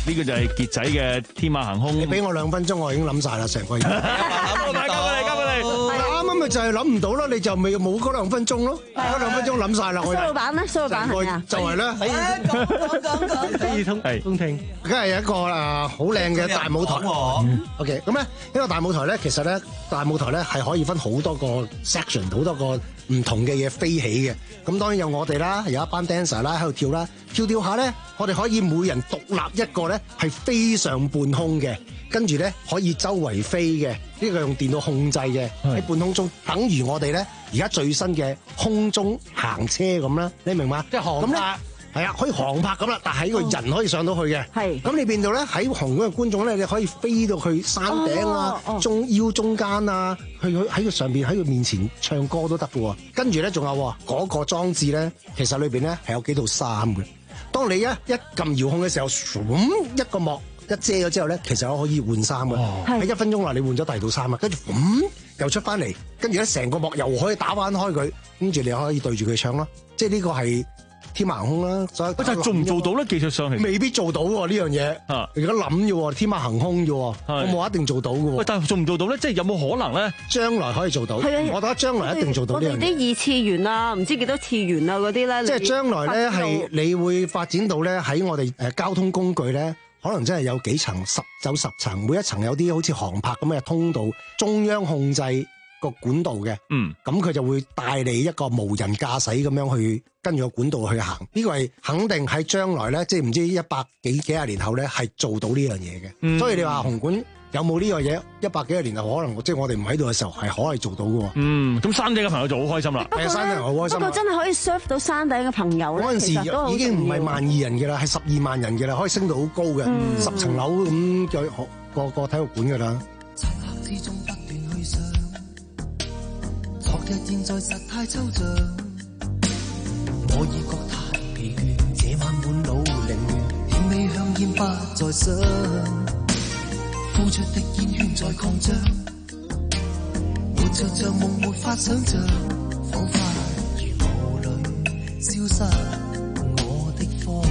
呢個就係傑仔嘅天馬行空。
你俾我兩分鐘，我已經諗晒啦，成個嘢。
交過嚟，交過嚟，交過嚟。
啱啱咪就係諗唔到咯，你就未冇嗰兩分鐘咯，嗰兩分鐘諗晒啦。
蘇老闆咧，蘇老闆係啊，
就係咧，
講講講講，
可以通通聽，梗係有一個誒好靚嘅大舞台。OK，咁咧呢個大舞台咧，其實咧大舞台咧係可以分好多個 section， 好多個唔同嘅嘢飛起嘅。咁當然有我哋啦，有一班 dancer 啦喺度跳啦，跳跳下咧，我哋可以每人獨立一個咧係飛上半空嘅，跟住咧可以周圍飛嘅，呢個用電腦控制嘅喺半空中，等於我哋咧而家最新嘅空中行車咁啦，你明嘛？
即係航拍。
係啊，可以航拍咁啦，但係個人可以上到去嘅。係，咁你變到咧喺紅館嘅觀眾咧，你可以飛到去山頂啊、哦哦、中腰中間啊，去去喺佢上邊喺佢面前唱歌都得嘅喎。跟住咧仲有嗰、嗰個裝置咧，其實裏邊咧係有幾套衫嘅。當你一一撳遙控嘅時候，咁一個幕一遮咗之後咧，其實我可以換衫嘅。喺、哦、一分鐘內你換咗第二套衫啊，跟住咁又出翻嚟，跟住咧成個幕又可以打翻開佢，跟住你可以對住佢唱咯。即係呢個係天馬行空啦，所以
但係做唔做到咧？技術上係
未必做到喎呢樣嘢。啊，而家諗啫喎，天馬行空啫喎，我冇一定做到嘅喎。
喂，但係做唔做到咧？即係有冇可能咧？
將來可以做到。係啊，我覺得將來一定做到呢樣嘢。
我哋啲二次元啊，唔知幾多次元啊嗰啲咧。
即係將來咧係你會發展到咧喺我哋誒交通工具咧，可能真係有幾層十走十層，每一層有啲好似航拍咁嘅通道，中央控制個管道嘅。嗯，咁佢就會帶你一個無人駕駛咁樣去跟住個管道去行，呢個係肯定喺將來咧，即係唔知一百幾幾廿年後咧，係做到呢樣嘢嘅。嗯、所以你話紅館有冇呢樣嘢？一百幾廿年後可能即係我哋唔喺度嘅時候，係可以做到嘅。
嗯，咁山頂嘅朋友就好開心啦。
係啊，山頂好開心。
不過真係可以 serve 到山頂嘅朋友咧，
嗰陣時已經唔係萬二人嘅啦，係十二萬人嘅啦，可以升到好高嘅，嗯、十層樓咁嘅個個體育館嘅啦。漆黑之中不斷去想，昨日現在實太抽象，我已覺太疲倦，這晚滿腦凌亂，甜味香煙不再想，呼出的煙圈在擴張，活着像夢沒法想像，彷彿如霧裏消失我的方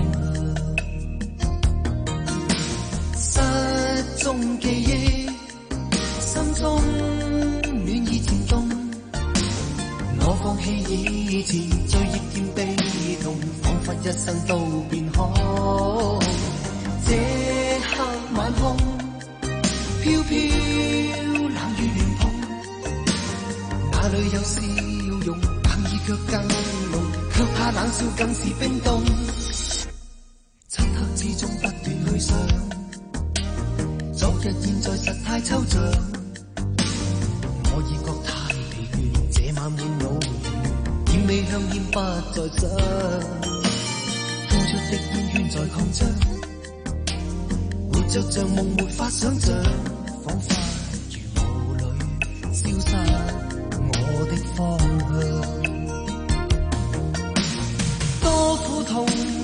向，失蹤記憶，心中暖意漸凍，我放棄以前追憶添悲痛，彷彿一生都變好。這刻晚空飄飄冷雨亂碰，哪裏有笑容，冷意卻更濃，卻怕冷笑更是冰凍。漆黑之中不斷去想，昨日現在實太抽象，我已覺太疲倦，這晚滿腦煙味香煙不再想，呼出的煙圈在擴張，活着像夢沒法想像，彷彿如霧裏消失我的方向。多苦痛，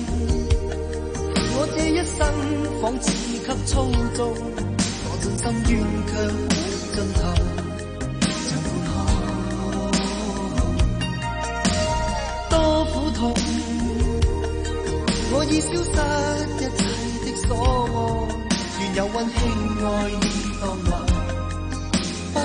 我這一生仿似給操縱，我盡心願卻盡頭像半空。多苦痛，我已消失一切的所愛，願有溫馨愛意當來不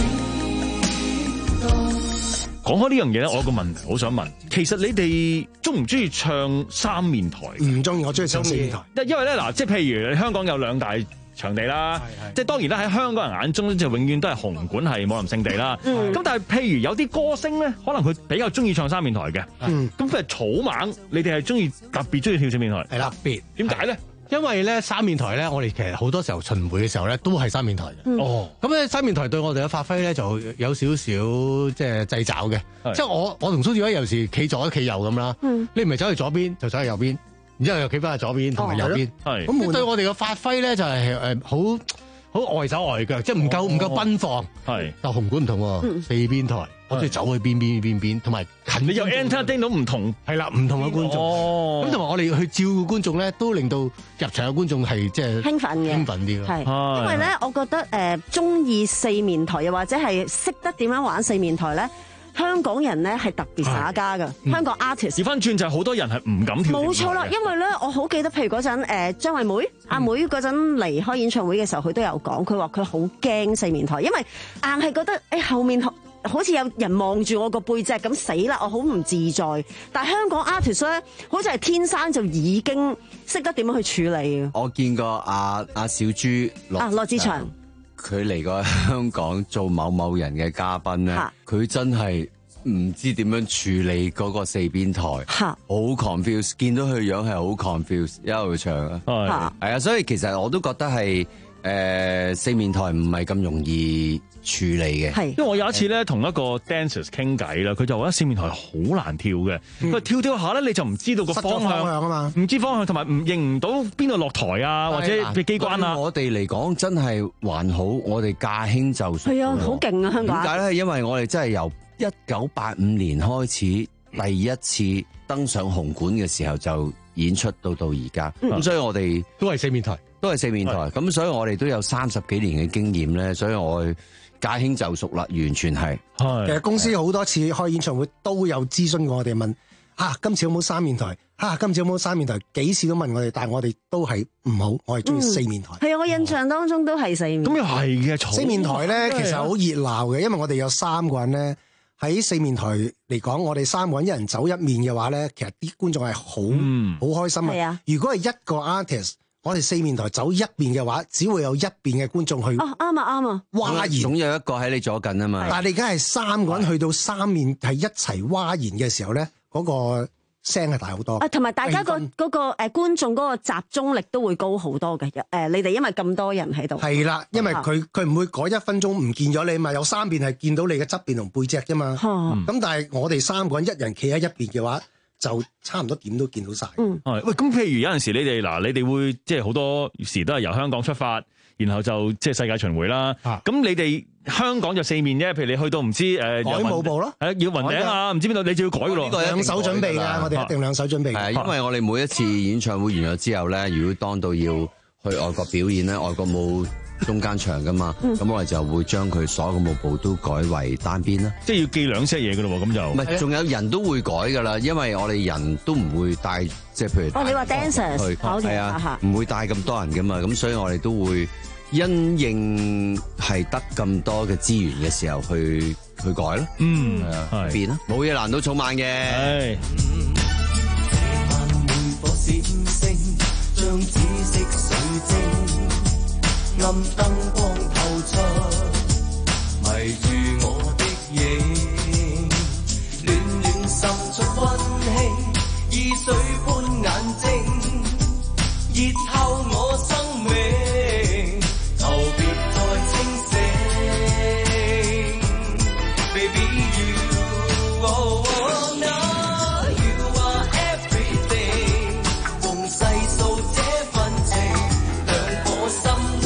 冰凍。
講開呢樣嘢咧，我有個問題好想問，其實你哋中唔中意唱三面台？
唔中意，我中意唱四面台。
因為咧嗱，即係譬如香港有兩大場地啦，即係當然啦，喺香港人眼中咧就永遠都係紅館係武林聖地啦。咁、嗯、但係譬如有啲歌星咧，可能佢比較中意唱三面台嘅。咁、嗯、譬如草蜢，你哋係中意特別中意跳四面台？
係啦，特別
點解咧？
因為咧三面台咧，我哋其實好多時候巡迴嘅時候咧，都係三面台嘅。嗯、哦，咁咧三面台對我哋嘅發揮咧，就有少少即係掣肘嘅。即係我我同蘇志威有時企左企右咁啦。嗯、你唔係走去左邊，就走去右邊，然之後又企翻去左邊同埋右邊。係咁、哦、對我哋嘅發揮咧，就係誒好好外手外腳，即係唔夠唔夠奔放。係，但紅館唔同喎，嗯、四邊台。我中意走去邊邊邊邊，同埋近。你
又 entertain 到唔同，
係啦，唔同嘅觀眾。哦，咁同埋我哋去照顧觀眾咧，都令到入場嘅觀眾係即係
興奮嘅，
興奮啲咯。
係，因為咧，我覺得誒中意四面台，又或者係識得點樣玩四面台咧， 香港人咧係特別耍家㗎，
嗯、
香港 artist。
調翻轉就係好多人係唔敢跳。
冇錯啦，因為咧我好記得，譬如嗰陣誒張惠妹阿、嗯、妹嗰陣嚟開演唱會嘅時候，佢都有講，佢話佢好驚四面台，因為硬係覺得誒、欸、後面好似有人望住我個背脊咁死啦，我好唔自在。但係香港 artist 咧，好似係天生就已經識得點樣去處理。
我見過阿阿小豬
啊羅志祥，
佢嚟過香港做某某人嘅嘉賓咧，佢真係唔知點樣處理嗰個四邊台，好 confuse， 見到佢樣係好 confuse， 一路唱啊，係啊，所以其實我都覺得係誒、呃、四面台唔係咁容易處理嘅，
因為我有一次咧同一個 dancers 傾偈啦，佢就話四面台好難跳嘅，佢、嗯、跳跳下咧你就唔知道個方向啊嘛，唔知方向同埋唔認唔到邊度落台啊，或者嘅機關啊。
我哋嚟講真係還好，我哋駕輕就熟。
係啊，好勁啊香港。
點解咧？因為我哋真係由一九八五年開始第一次登上紅館嘅時候就演出到到而家，咁、嗯、所以我哋
都係四面台，
都係四面台。咁所以我哋都有三十幾年嘅經驗咧，所以我駕輕就熟啦，完全係。
其實公司好多次開演唱會都有諮詢過我哋，問啊今次有冇三面台？啊今次有冇三面台？幾次都問我哋，但係我哋都係唔好，我係中意四面台。
係、嗯、啊，我印象當中都係四面台。
咁又係嘅，
四面台咧其實好熱鬧嘅，因為我哋有三個人咧喺四面台嚟講，我哋三個人一人走一面嘅話咧，其實啲觀眾係好好開心啊。
啊
如果係一個 artist。我哋四面台走一邊嘅話，只會有一邊嘅觀眾去。
哦，啱啊，啱啊。
嘩然，總有一個喺你左近啊嘛。
但係你而家係三個人去到三面係一齊嘩然嘅時候咧，嗰、嗰個聲係大好多。
啊，同埋大家、嗰個嗰、嗰個誒觀眾嗰個集中力都會高好多嘅。誒，你哋因為咁多人喺度。係啦，因為佢佢唔會嗰一分鐘唔見咗你嘛，有三邊係見到你嘅側邊同背脊啫嘛。咁、嗯、但係我哋三個人一人企喺一邊嘅話，就差唔多點都見到晒。嗯，
係喂，咁譬如有陣時你哋嗱，你哋會即係好多時都係由香港出發，然後就即係世界巡迴啦。咁、啊、你哋香港就四面啫，譬如你去到唔知誒，
改舞步咯，
係要雲頂啊，唔知邊度，你就要改咯。
兩手準備㗎，我哋一定兩手準備。
係，因為我哋每一次演唱會完咗之後咧，如果當到要去外國表演咧，外國冇中間場噶嘛，咁、嗯、我哋就會將佢所有嘅舞步都改為單邊啦。
即係要記兩 set 嘢噶咯，咁就
唔係，仲有人都會改噶啦，因為我哋人都唔會帶，即係譬如
哦，你話 dancers
係啊，唔會帶咁多人噶嘛，咁所以我哋都會因應係得咁多嘅資源嘅時候去去改咯。
嗯，
係啊，變啦，冇嘢難到草蜢嘅。
暗燈光透出，迷住我的影，暖暖滲出溫馨，以水般眼睛，熱透我生命，頭別再清醒 ，Baby you，oh, oh, now you are everything， 共細數這份情，兩顆心。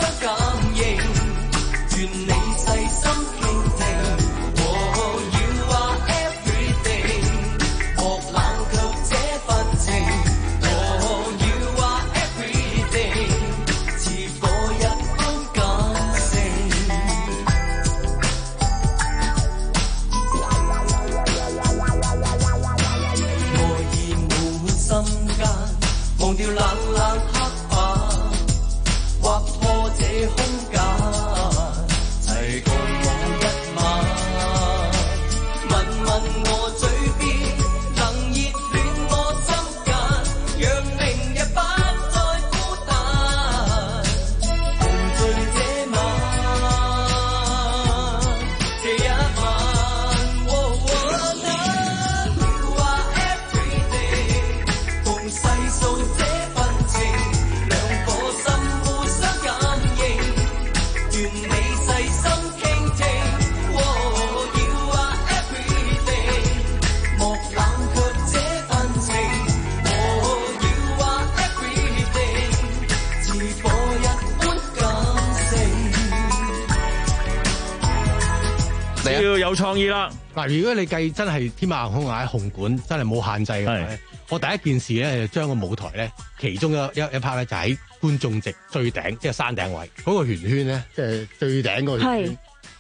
要有創意啦！
嗱，如果你計真係天馬行空喺紅館，真係冇限制嘅。我第一件事咧，就將個舞台咧，其中一一一 part 咧，就喺觀眾席最頂，即係山頂位嗰個圓圈咧，即係最頂嗰個圓圈。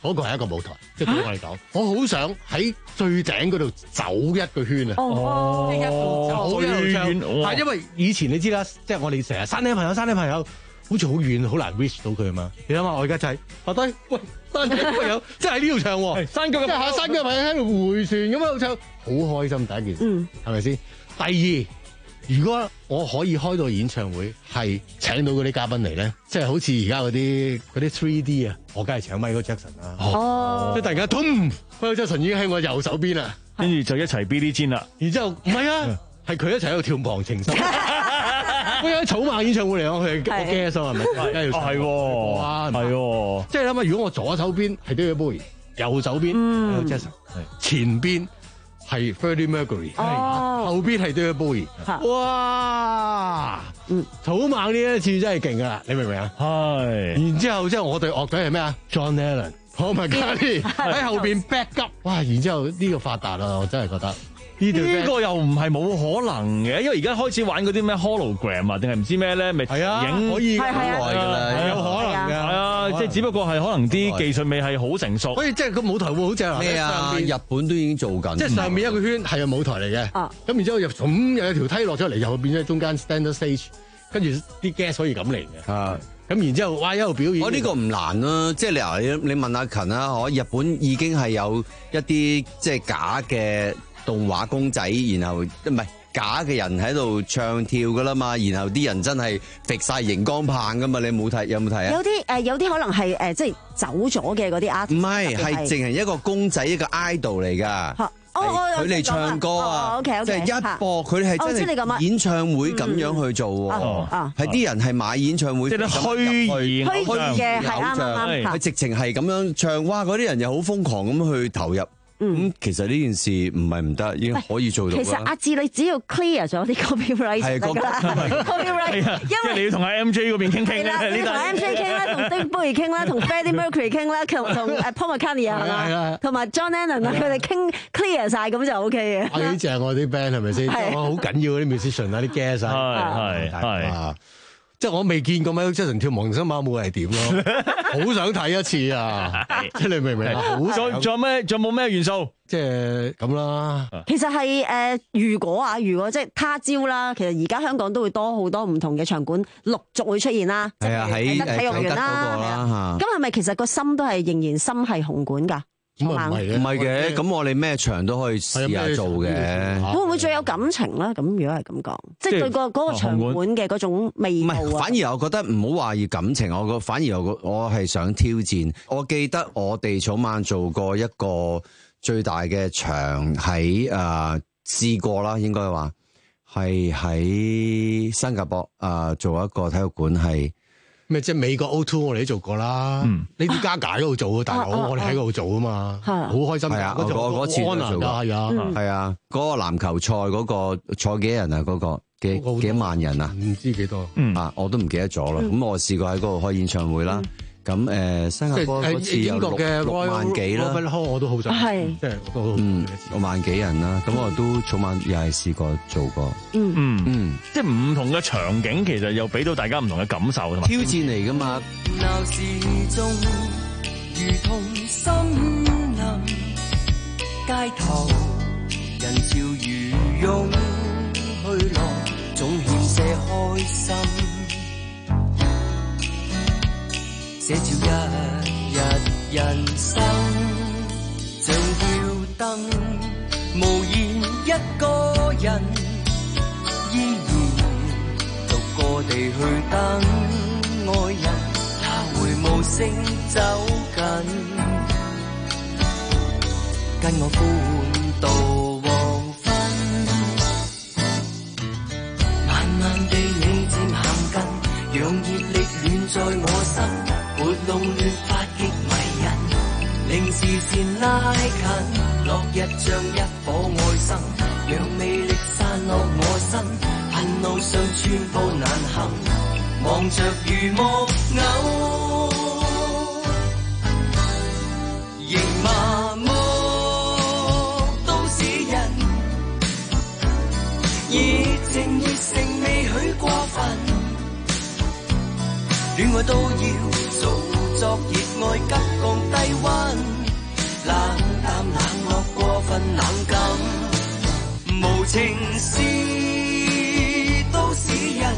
嗰個係一個舞台，即係對我嚟講，我好想喺最頂嗰度走一個圈啊！
哦，
一路走一路唱，
係
係因為以前你知啦，即係我哋成日山頂朋友，山頂朋友好似好遠，好難 reach 到佢啊嘛。你諗下，我而家就係阿低，喂，山頂朋友，即係喺呢度唱喎，
山腳嘅
即係下山腳朋友喺度迴旋咁喺度唱，好開心第一件事，係咪先？第二。如果我可以開到演唱會，係請到嗰啲嘉賓嚟咧，即係好似而家嗰啲嗰啲 three D 啊，我梗係請 Michael Jackson 啦。哦，即係突然間，通 Michael Jackson 已經喺我右手邊啦，
跟住就一齊 Billie Jean 啦。
然之後唔係啊，係佢一齊喺度跳忘情水。我有草蜢演唱會嚟講，佢係我 guest 啊，係咪？係
喎，係喎，
即係諗下，如果我左手邊係 David Bowie，右手邊 Michael Jackson，前邊係 Freddie Mercury，
哦，
後邊係 David Bowie，哇！嗯，草蜢呢一次真係勁噶啦，你明唔明啊？
係。
然之後即係我隊樂隊係咩啊 ？John Lennon、Paul McCartney喺後邊 back up， 哇！然之後呢個發達啦，我真係覺得
呢呢個又唔係冇可能嘅，因為而家開始玩嗰啲咩 hologram 啊，定係唔知咩咧，咪
係啊，
影
可以好
耐
㗎啦，有可能㗎，
係啊，即係只不過係可能啲技術未係好成熟。
所以即係個舞台會好正
咩啊？日本都已經做緊，
即係上面一個圈係個舞台嚟嘅，咁然之後又咁又有條梯落咗嚟，又變咗中間 standard stage，跟住啲 guest 可以咁嚟嘅。啊，咁然之後哇一路表演。
我呢個唔難啦，即係你話你你問阿勤啦，我日本已經係有一啲即係假嘅動畫公仔，然後唔係假嘅人喺度唱跳噶啦嘛，然後啲人真係揈晒熒光棒噶嘛，你冇睇有冇睇啊？
有啲誒，有啲可能係誒，即係走咗嘅嗰啲 artist。
唔係，係淨係一個公仔，一個 idol 嚟噶。佢哋唱歌啊，即係一播，佢哋係真係演唱會咁樣去做喎。係啲人係買演唱會，即係虛擬
虛擬嘅，係啱啱。
佢直情係咁樣唱，哇！嗰啲人又好瘋狂咁去投入。咁其實呢件事唔係唔得，已經可以做到啦。
其實阿志，你只要 clear 咗啲 copyright 就得啦。copyright，因為
你要同阿 M J 嗰邊傾傾咧。
你同 M J 傾啦，同 David Bowie 傾啦，同 Freddie Mercury 傾啦，同同 Paul McCartney 係嘛，同埋 John Lennon 啊，佢哋傾 clear 晒咁就 OK 嘅。
我幾正我啲 band 係咪先？我好緊要嗰啲 musician 啊，啲 guest 啊，
係係係。
即係我未見過 Michael Jackson 跳忘情馬舞係點咯，好想睇一次啊！即係你明唔明啊？
仲仲有咩？仲有冇咩元素？
即係咁啦。
其實係誒、呃，如果啊，如果即係他朝啦，其實而家香港都會多好多唔同嘅場館陸續會出現啦。
係啊，喺
體育園啦，咁係咪其實個心都係仍然心係紅館㗎？
咁啊唔係嘅，
唔係嘅，咁我哋咩場都可以試下做嘅。
會唔會最有感情咧？咁如果係咁講，即係對個嗰個場館嘅嗰種味道啊。
唔係，反而我覺得唔好話要感情，我個反而我我係想挑戰。我記得我哋草蜢做過一個最大嘅場喺誒試過啦，應該話係喺新加坡誒、呃、做一個體育館係。
咩即係美國 O 二 我哋都做過啦，呢啲加價嗰度做，大佬我哋喺嗰度做啊嘛，好開心。
係啊，我嗰次就做過，係啊，係啊，嗰個籃球賽嗰個坐幾多人啊？嗰個幾幾萬人啊？
唔知幾多
啊？我都唔記得咗啦。咁我試過喺嗰度開演唱會啦。咁誒，新加坡嗰次有六六萬幾啦，
我都好想，
係
即係都
嗯六萬幾人啦。咁我都草蜢又係試過做過，
嗯
嗯嗯，
即係唔同嘅場景，其實又俾到大家唔同嘅感受同埋
挑戰嚟噶嘛。
鬧市中如同森林，街頭人潮如湧去浪，總欠些開心。寫照一日人生，像吊燈，無言一個人，依然逐個地去等愛人，他會無聲走近，跟我歡度黃昏，慢慢地你漸行近，讓熱力暖在我心。活動亂發極迷人，令視線拉近，落日像一顆愛心，讓魅力散落我身，貧路上寸步難行，望着如木偶，仍麻木都市人，熱情熱誠未許過分，戀愛都要做作業。 愛急降低溫，冷淡冷落過分冷感，無情是都市人，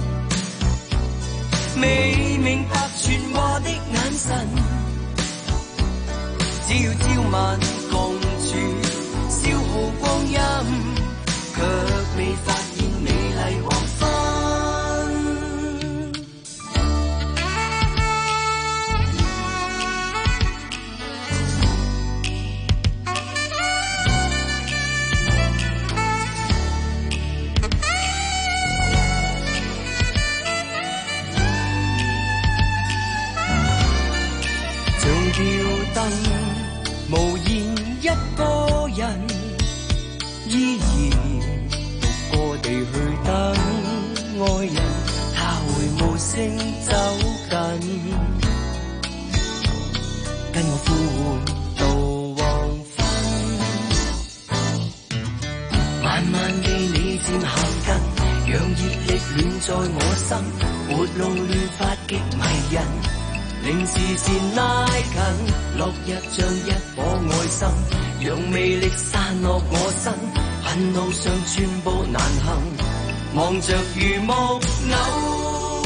未明白傳話的眼神，只要朝晚共處消耗光陰，卻未發現美麗黃昏。吊燈無言一個人，依然獨個地去等愛人，他會無聲走近，跟我呼喚到黃昏。慢慢地你漸行近，讓熱力暖在我心，活路亂發極迷人。令視線拉近，落日像一顆愛心，讓魅力散落我身，恨路上寸步難行，望着如木偶，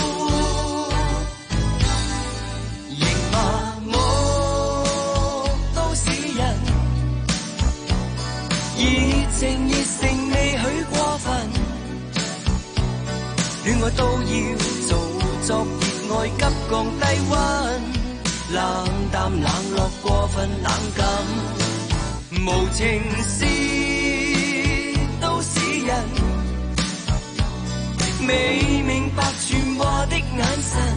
仍麻木都市人，熱情熱誠未許過分，戀愛都要做作業。愛急降低溫，冷淡冷落過分冷感，無情是都市人，未明白傳話的眼神，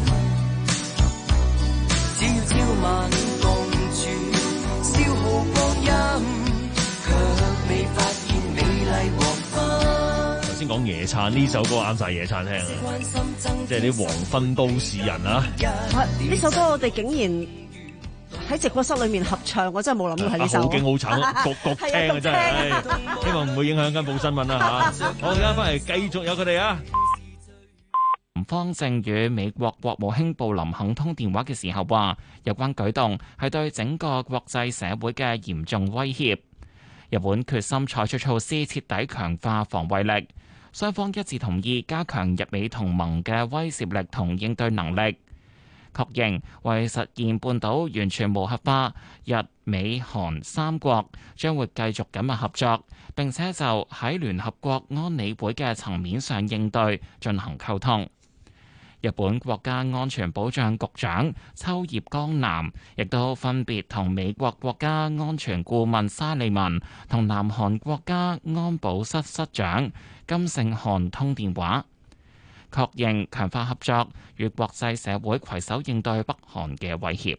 只要朝晚共處消耗光陰，卻未發現美麗黃昏。
先講夜撐呢首歌啱晒夜撐聽啊，即係啲黃昏都市人啊！
呢首歌我哋竟然喺直播室裏面合唱，我真係冇諗到係呢首。
好勁好慘，局局聽啊真係，希望唔會影響緊報新聞啦嚇。我哋而家翻嚟繼續有佢哋啊！
林芳正與美國國務卿布林肯通電話嘅時候話，有關舉動係對整個國際社會嘅嚴重威脅。日本決心採取措施，徹底強化防衛力。雙方一致同意加強日美同盟嘅威懾力同應對能力，確認為實現半島完全無核化，日美韓三國將會繼續緊密合作，並且就喺聯合國安理會嘅層面上應對進行溝通。日本國家安全保障局長秋葉剛男亦都分別同美國國家安全顧問沙利文同南韓國家安保室室長金聖漢通電話，確認強化合作與國際社會攜手應對北韓嘅威脅。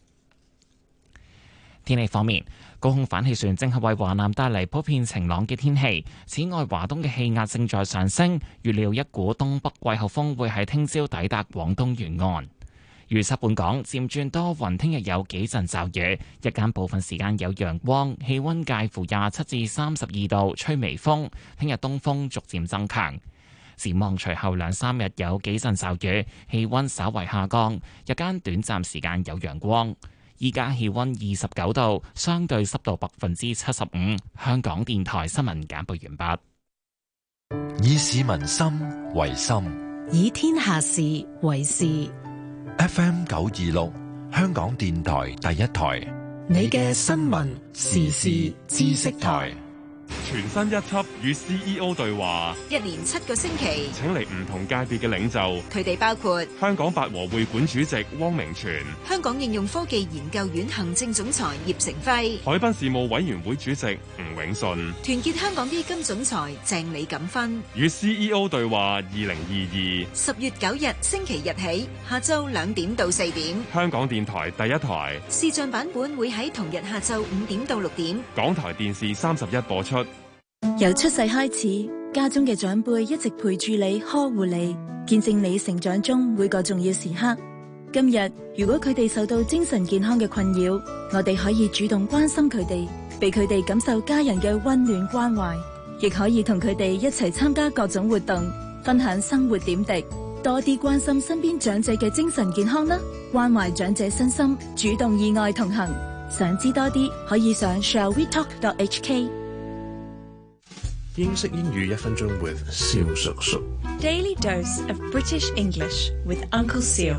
天氣方面，高空反氣旋正係為華南帶嚟普遍晴朗嘅天氣。此外，華東嘅氣壓正在上升，預料一股東北季候風會喺聽朝抵達廣東沿岸。預測本港漸轉多雲，聽日有幾陣驟雨，日間部分時間有陽光，氣溫介乎廿七至三十二度，吹微風。聽日東風逐漸增強。展望隨後兩三日有幾陣驟雨，氣溫稍為下降，日間短暫時間有陽光。依家氣溫二十九度，相對濕度百分之七十五。香港電台新聞簡報完
畢。以市民心為心，
以天下事為事。
F M 九二六，香港電台第一台，
你嘅新聞時事知識台。
全新一輯與 C E O 對話，
一連七個星期，
請嚟唔同界別嘅領袖，
佢哋包括
香港八和會館主席汪明荃、
香港應用科技研究院行政總裁葉成輝、
海濱事務委員會主席吳永信、
團結香港基金總裁鄭李錦芬。
與 C E O 對話二零二二，
十月九日星期日起，下晝兩點到四點，
香港電台第一台
視像版本會喺同日下晝五點到六點，
港台電視三十一播出。
由出世開始，家中嘅長輩一直陪住你，呵護你，見證你成長中每個重要時刻。今日如果佢哋受到精神健康嘅困擾，我哋可以主動關心佢哋，俾佢哋感受家人嘅溫暖關懷，亦可以同佢哋一齊參加各種活動，分享生活點滴， 多啲關心身邊長者嘅精神健康啦，關懷長者身心，主動意外同行。想知多啲，可以上 shall we talk dot h k。
英式英語一分鐘 with 蕭叔叔。
Daily dose of British English with Uncle Seal。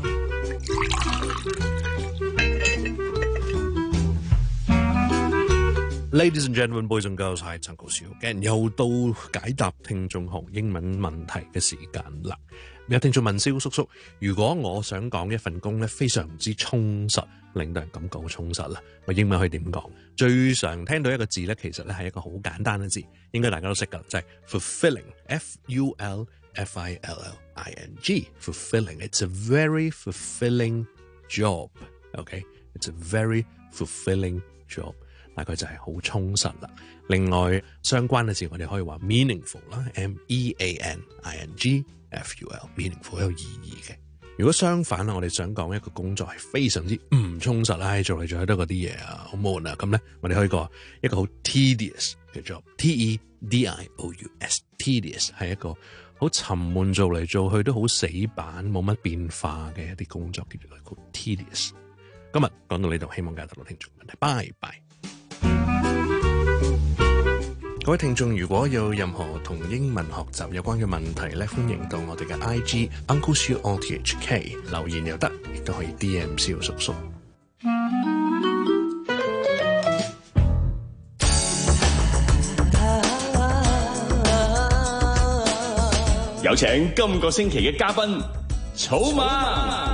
Ladies and gentlemen, boys and girls， 係陳國少，又到解答聽眾學英文問題嘅時間啦。有聽眾問蕭叔叔，如果我想講一份工咧非常之充實，令到人感覺好充實啦，我英文可以點講？最常聽到一個字咧，其實咧係一個好簡單嘅字，應該大家都識噶，就係 fulfilling，F U L F I L L I N G，fulfilling。It's a very fulfilling job。OK，it's a very fulfilling job。大概就係好充實啦。另外相關嘅字，我哋可以話 meaningful 啦 ，M E A N I N G F U L，meaningful 有意義嘅。如果相反啦，我哋想講一個工作係非常之唔充實啦，做嚟做去都嗰啲嘢啊，好悶啊，咁咧我哋可以講一個好 tedious 嘅 job，T E D I O U S，tedious 係一個好沉悶，做嚟做去都好死板，冇乜變化嘅一啲工作，叫做 tedious。今日講到呢度，希望解答到聽眾問題，拜拜。各位聽眾，如果有任何同英文學習有關嘅問題咧，歡迎到我哋嘅 I G Uncle Siu O T H K 留言又得，亦都可以 D M 蕭叔叔。
有請今個星期嘅嘉賓草蜢。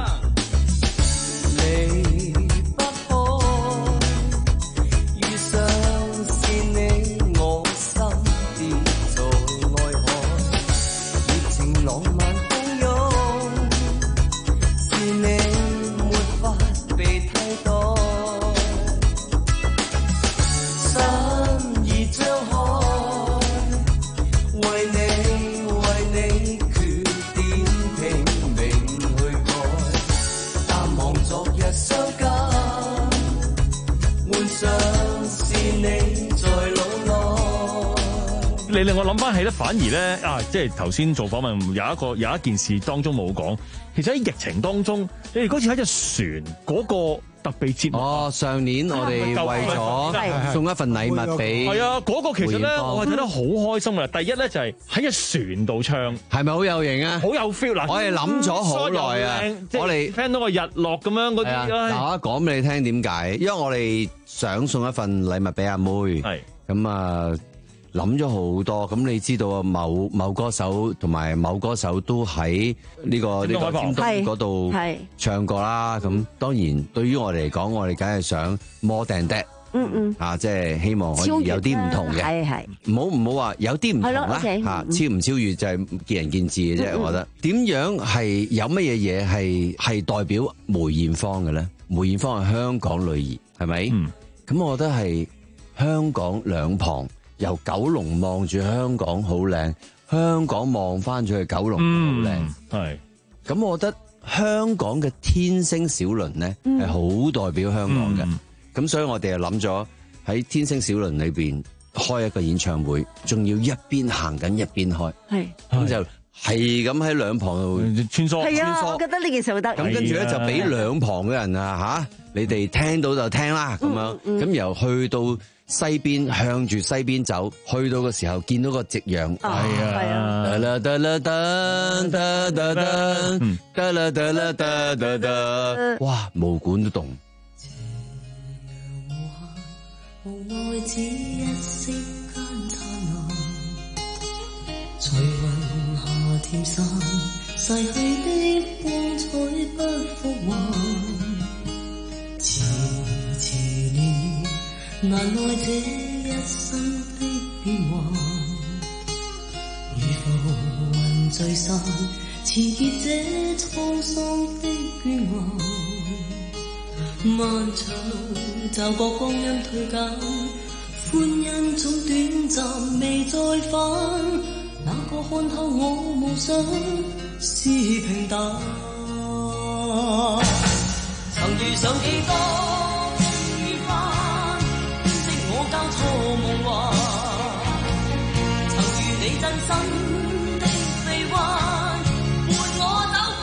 你令我諗翻起咧，反而咧啊，即係頭先做訪問有一個有一件事當中冇講，其實喺疫情當中，你哋嗰次喺隻船嗰個特別節目。
哦，上年我哋為咗送一份禮物俾
係啊，嗰、那個其實咧我係睇得好開心㗎。第一咧就係喺隻船度唱，
係咪好有型啊？
好有 feel 嗱！
我哋諗咗好耐啊，我哋
聽到個日落咁樣嗰啲。
嗱，我講俾你聽點解？因為我哋想送一份禮物俾阿妹，係咁啊。諗咗好多，咁你知道啊？某某歌手同埋某歌手都喺呢、這個呢、這個尖東嗰度唱過啦。咁當然對於我哋嚟講，我哋梗係想 more than that，嗯嗯，啊，即係希望可以有啲唔同嘅，係係，唔好唔好話有啲唔同啦，吓、okay, 超唔超越就係見仁見智嘅啫。嗯嗯我覺得點樣係有乜嘢嘢係係代表梅艷芳嘅咧？梅艷芳係香港女兒，係咪？咁、嗯、我覺得係香港兩旁。由九龍望住香港好靚，香港望翻咗去九龍好靚，係、嗯。咁我覺得香港嘅天星小輪咧係好代表香港嘅，咁、嗯、所以我哋就諗咗喺天星小輪裏邊開一個演唱會，仲要一邊行緊一邊開，係。咁就係咁喺兩旁度穿梭，係啊，
我覺得呢件事好得。咁
跟住咧就俾兩旁嘅人啊吓，你哋聽到就聽啦，咁、嗯、樣，咁、嗯、由去到。西邊向住西邊走，去到嘅時候見到個夕陽，係啊，得啦得啦得得得得啦得啦得得得，哇，毛管都動。無奈只一息間燦爛，隨雲下甜散，逝去的光彩不復還，遲遲年。難耐這一生的變幻，如浮雲聚散，纏結這滄桑的倦顏。漫長路驟覺光陰退減，歡欣總短暫未再返。那個看透我夢想是平淡，曾遇上幾多交錯夢幻，曾如你真心的臂彎，伴我走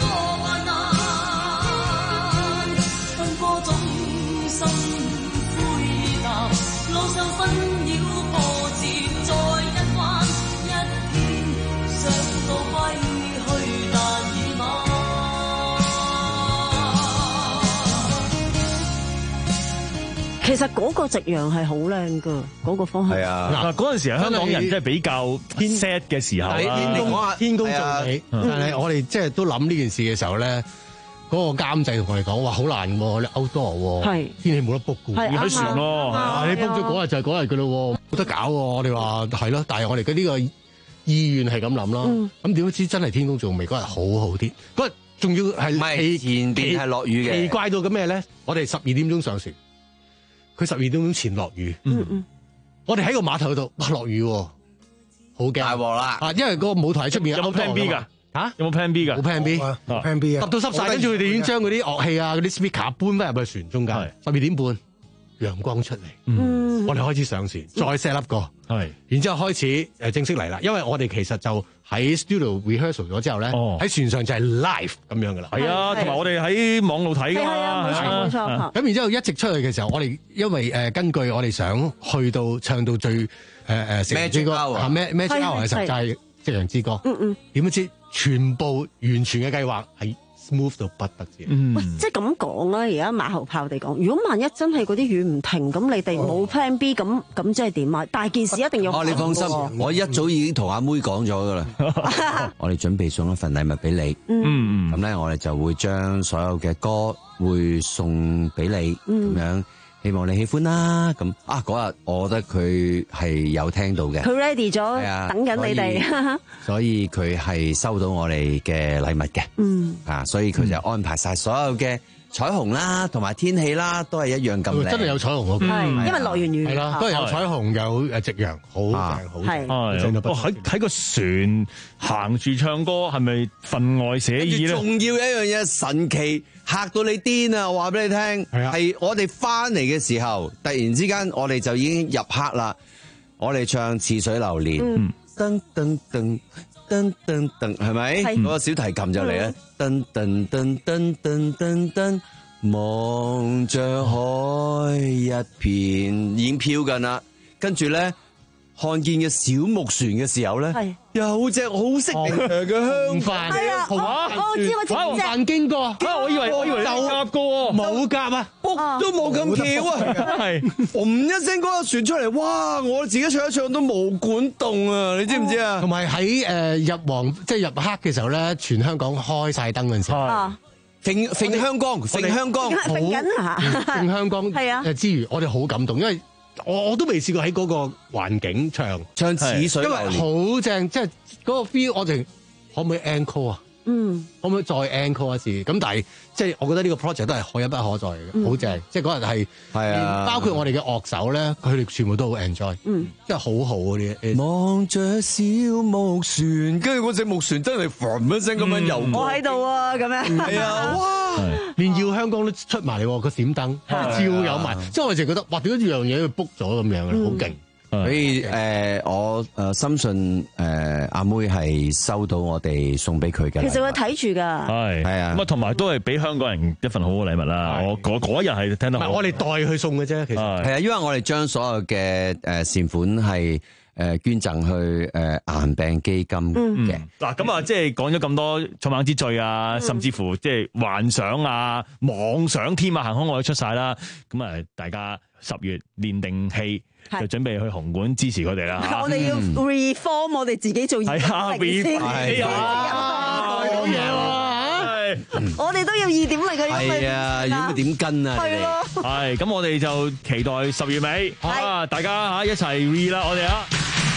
其實嗰個夕陽係好靚噶，嗰個方向。
係啊，
嗱嗰陣時係香港人即係比較 sad 嘅時候啦。
天公天公造美，但係我哋即係都諗呢件事嘅時候咧，嗰個監製同我哋講話好難喎，你 outdoor 喎，天氣冇得 book 嘅，
要喺船咯。
你 book 咗嗰日就係嗰日嘅咯，冇得搞喎。我哋話係咯，但係我哋嘅呢個意願係咁諗啦。咁點知真係天公造美，嗰日好好天，嗰日仲要係
係前邊係落雨嘅，
奇怪到咁咩咧？我哋十二點鐘上船。佢十二點鐘前落雨，嗯嗯，我哋喺個碼頭度，哇落雨，好驚大
鑊啦！
啊，因為個舞台喺出邊
有冇 plan B 噶？嚇，有冇 plan B 噶？
冇 plan B，plan B 啊！揼到濕晒，跟住佢哋已經將嗰啲樂器啊、嗰啲 speaker 搬翻入去船中間。十二點半，陽光出嚟，嗯，我哋開始上船，再 set up 個，係，然之後開始誒正式嚟啦。因為我哋其實就喺 studio rehearsal 咗之後咧，喺船上就係 live 咁樣噶啦。係啊，同埋我哋喺網路睇㗎嘛，冇錯冇錯。咁然之後一直出去嘅時候，我哋因為誒根據我哋想去到唱到最誒誒成之歌嚇咩咩之歌嘅時候就係夕陽之歌。嗯嗯。點知全部完全嘅計劃係 smooth 到不得之。
嗯。喂，即係咁講啊！而家馬後炮地講，如果萬一真係嗰啲雨唔停，咁你哋冇 plan B，咁咁即係點啊？大件事一定要。
哦，你放心，我一早已經同阿妹講咗噶啦。我哋準備送一份禮物俾你。嗯。咁咧，我哋就會將所有嘅歌會送俾你，咁樣希望你喜歡啦。咁啊，嗰日我覺得佢係有聽到嘅。
佢 ready 咗，等緊你哋。
所以佢係收到我哋嘅禮物嘅。嗯。啊，所以佢就安排晒所有嘅彩虹啦，同埋天氣啦，都係一樣咁靚。
真係有彩虹喎。
係，因為落完雨。係啦，
都係有彩虹，有誒夕陽，好正，好正。係。
哦，喺喺個船行住唱歌，係咪分外寫意咧？
重要嘅一樣嘢，神奇嚇到你癲啊！我話俾你聽，係我哋翻嚟嘅時候，突然之間我哋就已經入黑啦。我哋唱《似水流年》，噔噔噔噔噔噔，係咪？嗰個小提琴就嚟啦，噔噔噔噔噔噔噔，望着海一片，已經飄緊啦。跟住咧，看見嘅小木船嘅時候咧，有隻好色名嘅香帆，
係啊，我知我知
紅帆經過，
啊，我以為我以為有夾過喎，
冇夾啊，
卜都冇咁巧啊，係，嘣一聲嗰個船出嚟，哇！我自己唱一唱都冇管動啊，你知唔知啊？
同埋喺誒入黃即係入黑嘅時候咧，全香港開晒燈嗰陣時，
揈揈香光，揈香光，
揈緊啊，
揈香光，
係啊，
之餘我哋好感動，因為我我都未試過喺嗰個環境唱
唱似水流年，
因為好正，即係嗰個 feel，我哋可唔可以 encore 啊？嗯，可唔可以再 encore 一次？咁但係即係我覺得呢個 project 都係可一不可再嘅，好正。即係嗰日係係啊，包括我哋嘅樂手咧，佢哋全部都好 enjoy，嗯，即係好好嗰啲。
望着小木船，跟住嗰隻木船真係嘭一聲咁樣游過。
我喺度啊，咁樣
係啊，哇！
連耀香港都出埋嚟，個閃燈照有埋，即係我哋就覺得哇！點解樣嘢佢 book 咗咁樣嘅，好勁。
所以誒，我誒深信誒阿妹係收到我哋送俾佢嘅。
其實佢睇住㗎，
係係啊，咁啊同埋都係俾香港人一份好好禮物啦。我嗰嗰日係聽到，
唔係我哋代佢送嘅啫。其實
係啊，因為我哋將所有嘅誒善款係誒捐贈去誒癌病基金嘅。
嗱咁啊，即係講咗咁多草蜢之最啊，甚至乎即係幻想啊、妄想添啊，行空我都出晒啦。咁啊，大家十月練定氣。就準備去紅館支持佢哋啦！
我哋要 reform 我哋自己做二點零先，係啊，好嘢喎！我哋都要二點零嘅，
係啊，如果點跟啊？
係咯，
係咁，我哋就期待十月尾啊！大家嚇一齊 re 啦，我哋啊！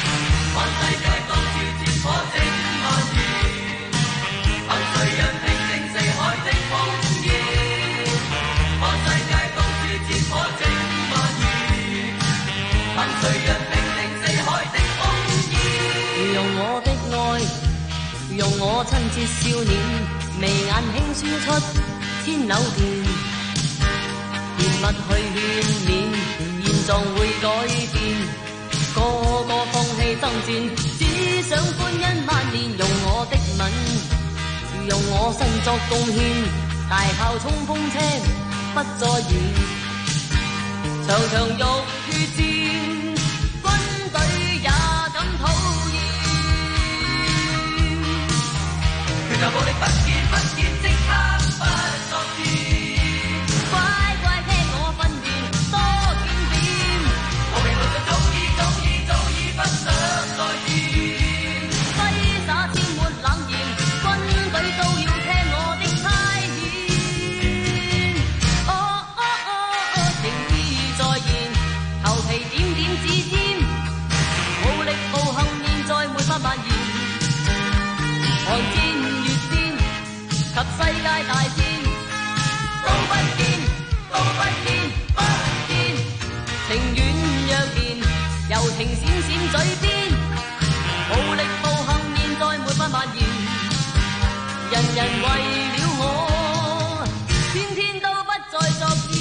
用我親切笑臉，眉眼輕輸出千柳段，甜蜜去勸勉，現狀會改變，個個放棄爭戰，只想歡欣萬年。用我的吻，用我身作貢獻，大炮衝鋒車不再遠，場場浴血戰，軍隊也敢討厭。就暴力不見不見，即刻不作戰。乖乖聽我訓練，多見了我，天天都不再作戰。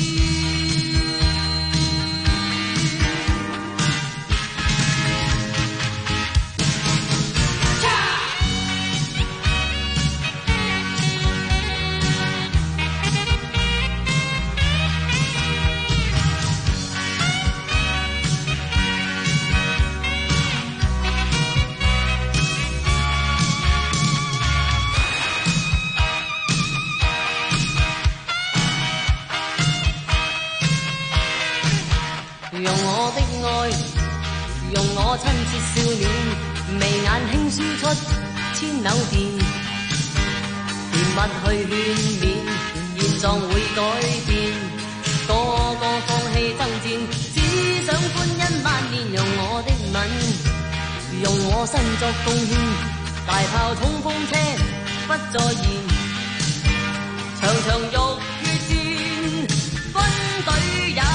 用我的愛，用我親切笑臉，眉眼輕輸出千縷電，甜蜜去勸勉，現狀會改變，個個放棄爭戰，只想歡欣萬年。用我的吻，用我身作貢獻，大炮衝鋒車不再現，場場浴血戰，軍隊也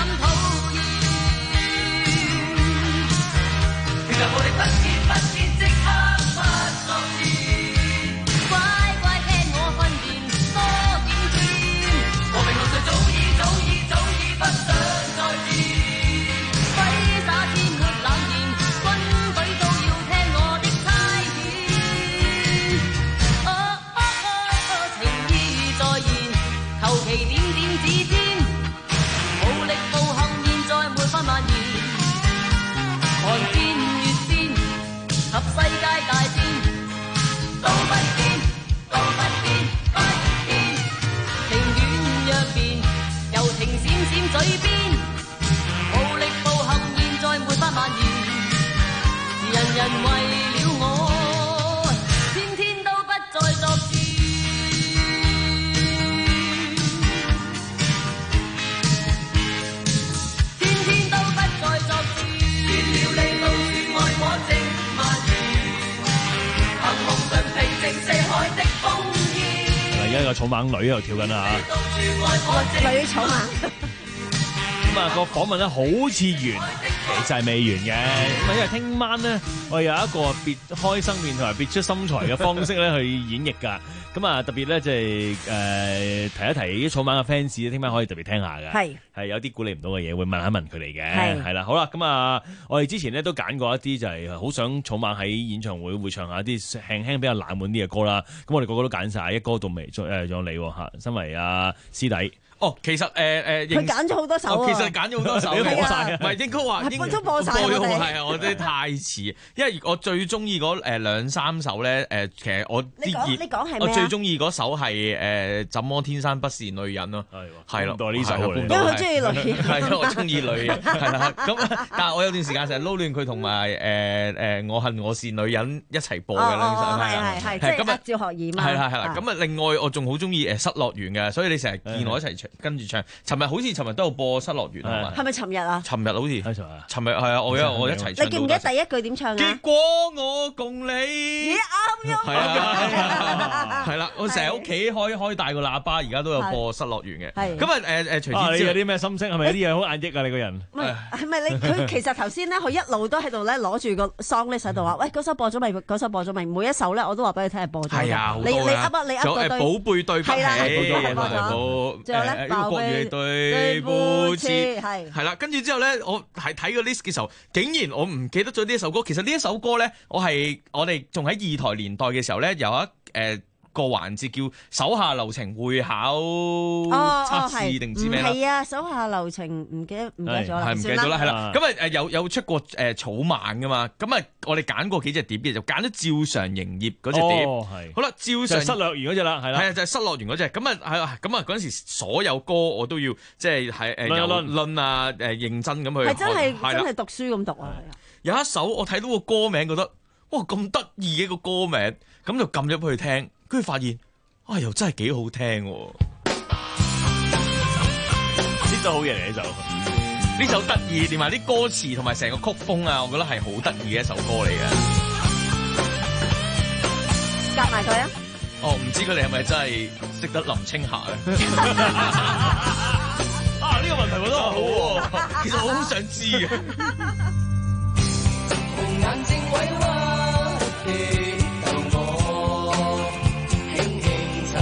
我哋不見不見，即刻不作戰，乖乖聽我訓練，多點戰。和平同罪早已早已早已不想再戰，揮灑鮮血冷言，軍隊都要聽我的差遣。哦哦哦，情意再現，求其點點指天，武力暴行現在沒法蔓延，看邊及世界大戰，都不變，都不變，不變。情願若變，柔情閃閃嘴邊，暴力暴行現在沒法蔓延。人人為了我，天天都不再作戰。天天都不再作戰。變了你到處愛我正。
而家個草蜢女喺度跳緊啦嚇，
女草蜢。
咁啊個訪問咧好似完，其實係未完嘅。咁啊因為聽晚咧，我哋有一個別開生面同埋別出心裁嘅方式咧去演繹㗎。咁啊特別咧即係誒提一提啲草蜢嘅 fans 咧，聽晚可以特別聽下㗎。係係有啲鼓勵唔到嘅嘢，會問一問佢哋嘅。係係啦，好啦，咁啊我哋之前咧都揀過一啲就係好想草蜢喺演唱會會唱下一啲輕輕比較冷門啲嘅歌啦。咁我哋個個都揀晒，一歌到尾，再誒仲有你嚇，身為阿師弟。
哦，其實誒誒，
佢揀咗好多首
啊。其實揀咗好多首，
你
播晒，唔係應該話應
都播晒。
播咗係啊，我覺得太遲，因為我最中意嗰誒兩三首咧誒，其實我
你講你講係咩啊？
我最中意嗰首係誒怎麼天生不是女人咯，係咯，
代呢首，
因為佢中意女人，
係咯，我中意女人，係啦。咁但係我有段時間成日撈亂佢同埋誒誒我恨我是女人一齊播嘅兩首，
係係係，即係阿趙學而嘛。
係啦係啦，咁啊另外我仲好中意誒失樂園嘅，所以你成日見我一齊唱跟住唱。尋日好似尋日都有播失樂園係嘛？
係咪尋日啊？
尋日好似尋日係啊！我因我一齊唱。
你記唔記得第一句點唱啊？
結果我共你
咦啱咗。
係啊，係啦，我成日屋企開開大個喇叭，而家都有播失樂園嘅。係咁啊誒誒，除此之外
你有啲咩心聲？係咪有啲嘢好眼益啊？你個人
唔係係咪你佢其實頭先咧，佢一路都喺度咧攞住個 song list 喺度話，喂嗰首播咗未？嗰首播咗未？每一首咧我都話俾你聽係播咗。
係啊，
你你噏啊，你噏嗰堆。
寶貝對不起，
係啦，仲有咧，
寶貝對不起，
係
係啦。跟住之後咧，我係睇個 list 嘅時候，竟然我唔記得咗呢一首歌。其實呢一首歌咧，我係我哋仲喺二台年代嘅時候咧，有一誒。呃個環節叫手下留情會考測試定唔知咩啦？
係啊，手下留情唔記得唔記得咗啦，
係唔記得咗啦，係啦。咁啊誒有有出過誒草蜢噶嘛？咁啊我哋揀過幾隻碟嘅，就揀咗照常營業嗰隻碟。
哦，係。
好啦，照常
失樂園嗰隻啦，係啦。
係啊，就係失樂園嗰隻。咁啊係啊，咁啊嗰陣時所有歌我都要即係係誒有論啊誒認真咁去。
係真係真係讀書咁讀啊！
有一首我睇到個歌名，覺得哇咁得意嘅個歌名，咁就撳入去聽。跟住發現，啊又真係幾好聽喎！
呢首好嘢嚟，呢首
呢首得意，連埋啲歌詞同埋成個曲風啊，我覺得係好得意嘅一首歌嚟嘅。
夾埋佢啊！
哦，唔知佢哋係咪真係識得林青霞咧？
啊，呢個問題問得好喎，
其實我好想知嘅。
紅眼睛委屈地逗我，輕輕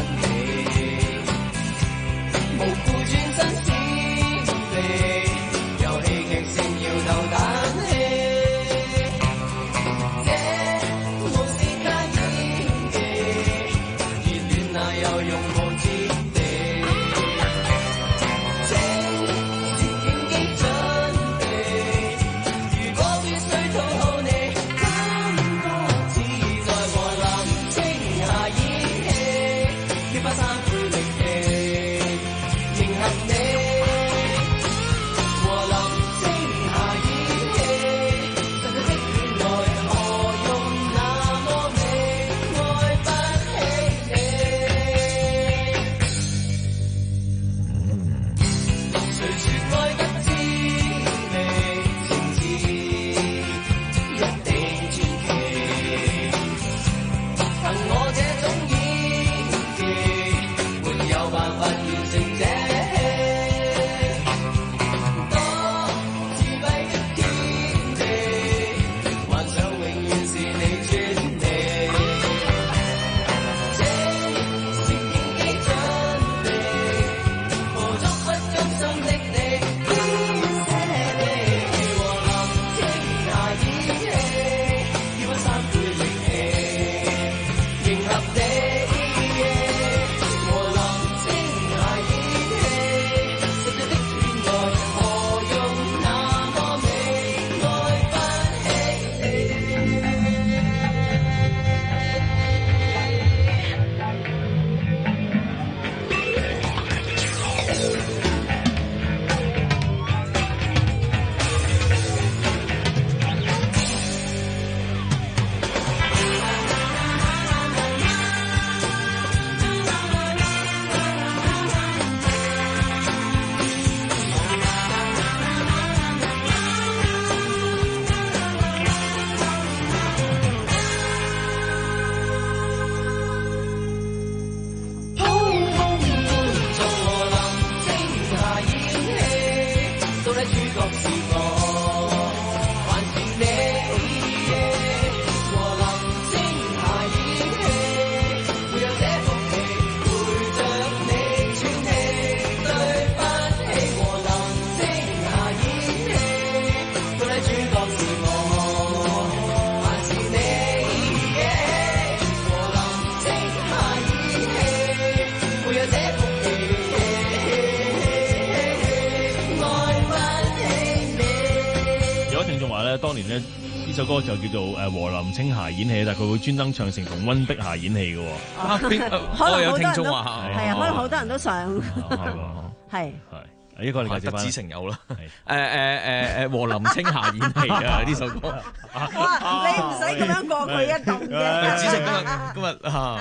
咧，當年咧呢首歌就叫做誒和林青霞演戲，但係佢會專登唱成同溫碧霞演戲嘅喎。
啊，邊
可能
我有聽
好多人都
眾話
係啊，可能好多人都想係。
係呢個你介紹
得
翻。
子成有啦。誒誒誒誒和林青霞演戲啊呢首歌。
哇！你唔使咁樣過佢一咁嘅。
子成今日今日啊。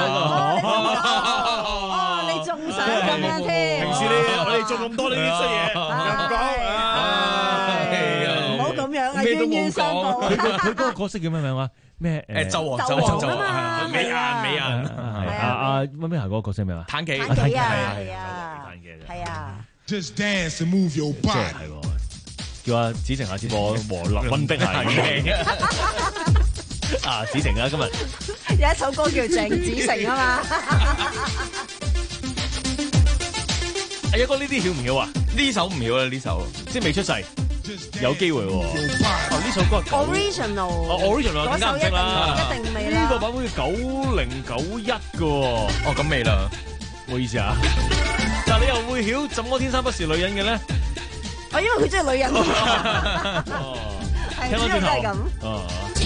哦，你仲想咁樣添？
平時你我哋做咁多呢啲衰嘢，唔講。
唔好咁樣啊！
咩都冇
冤冤相報。
佢個佢嗰個角色叫咩名話？咩誒？
紂王
紂王啊嘛，
美顏美顏。
係啊啊！溫碧霞嗰個角色咩話？
妲己。
妲己啊，係啊，係啊。
Just dance and move your
即係
body。
係喎，叫阿子晴下次播和林溫碧霞演戲。啊，子晴啊，今日
有一首歌叫鄭子誠啊嘛。
阿一哥呢啲曉唔曉啊？
呢首唔曉啦，呢首
即係未出世，有機會喎。哦，呢首歌係九
original，
哦 original 更加唔識啦，
一定未啦。
呢個版本叫九零九一嘅喎。
哦，咁未啦，
唔好意思啊。但係你又會曉怎麼天生不是女人嘅咧？
哦，因為佢真係女人。
哦，聽翻轉頭。
咁。
哦。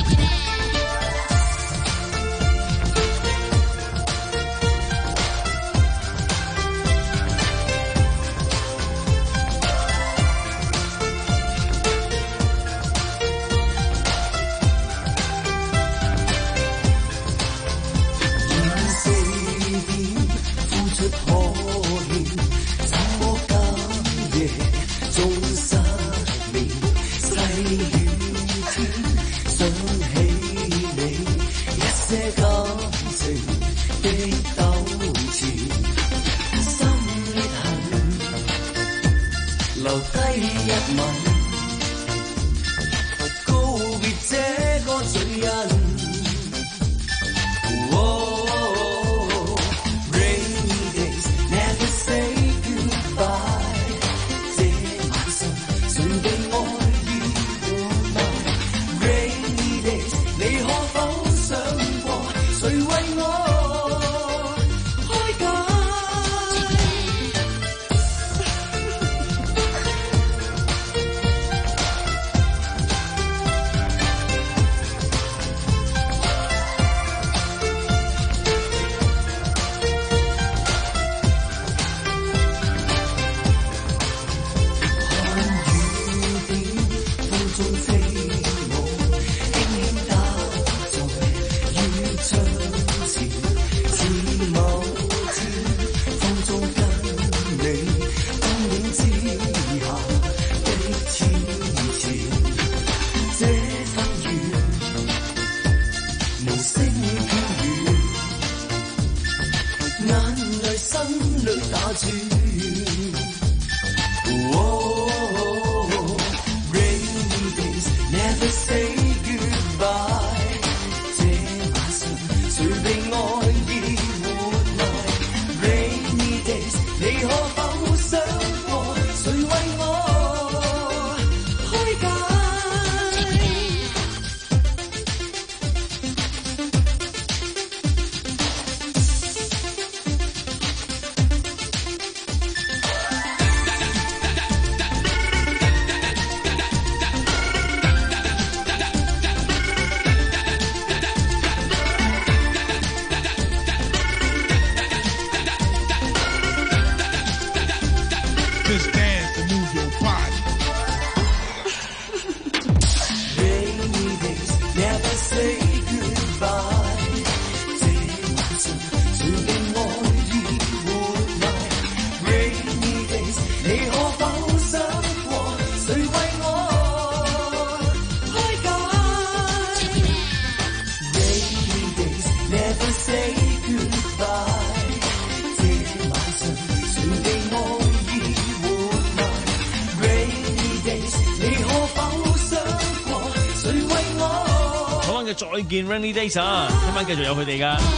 再見 Rainy Days 啊！聽晚繼續有佢哋噶。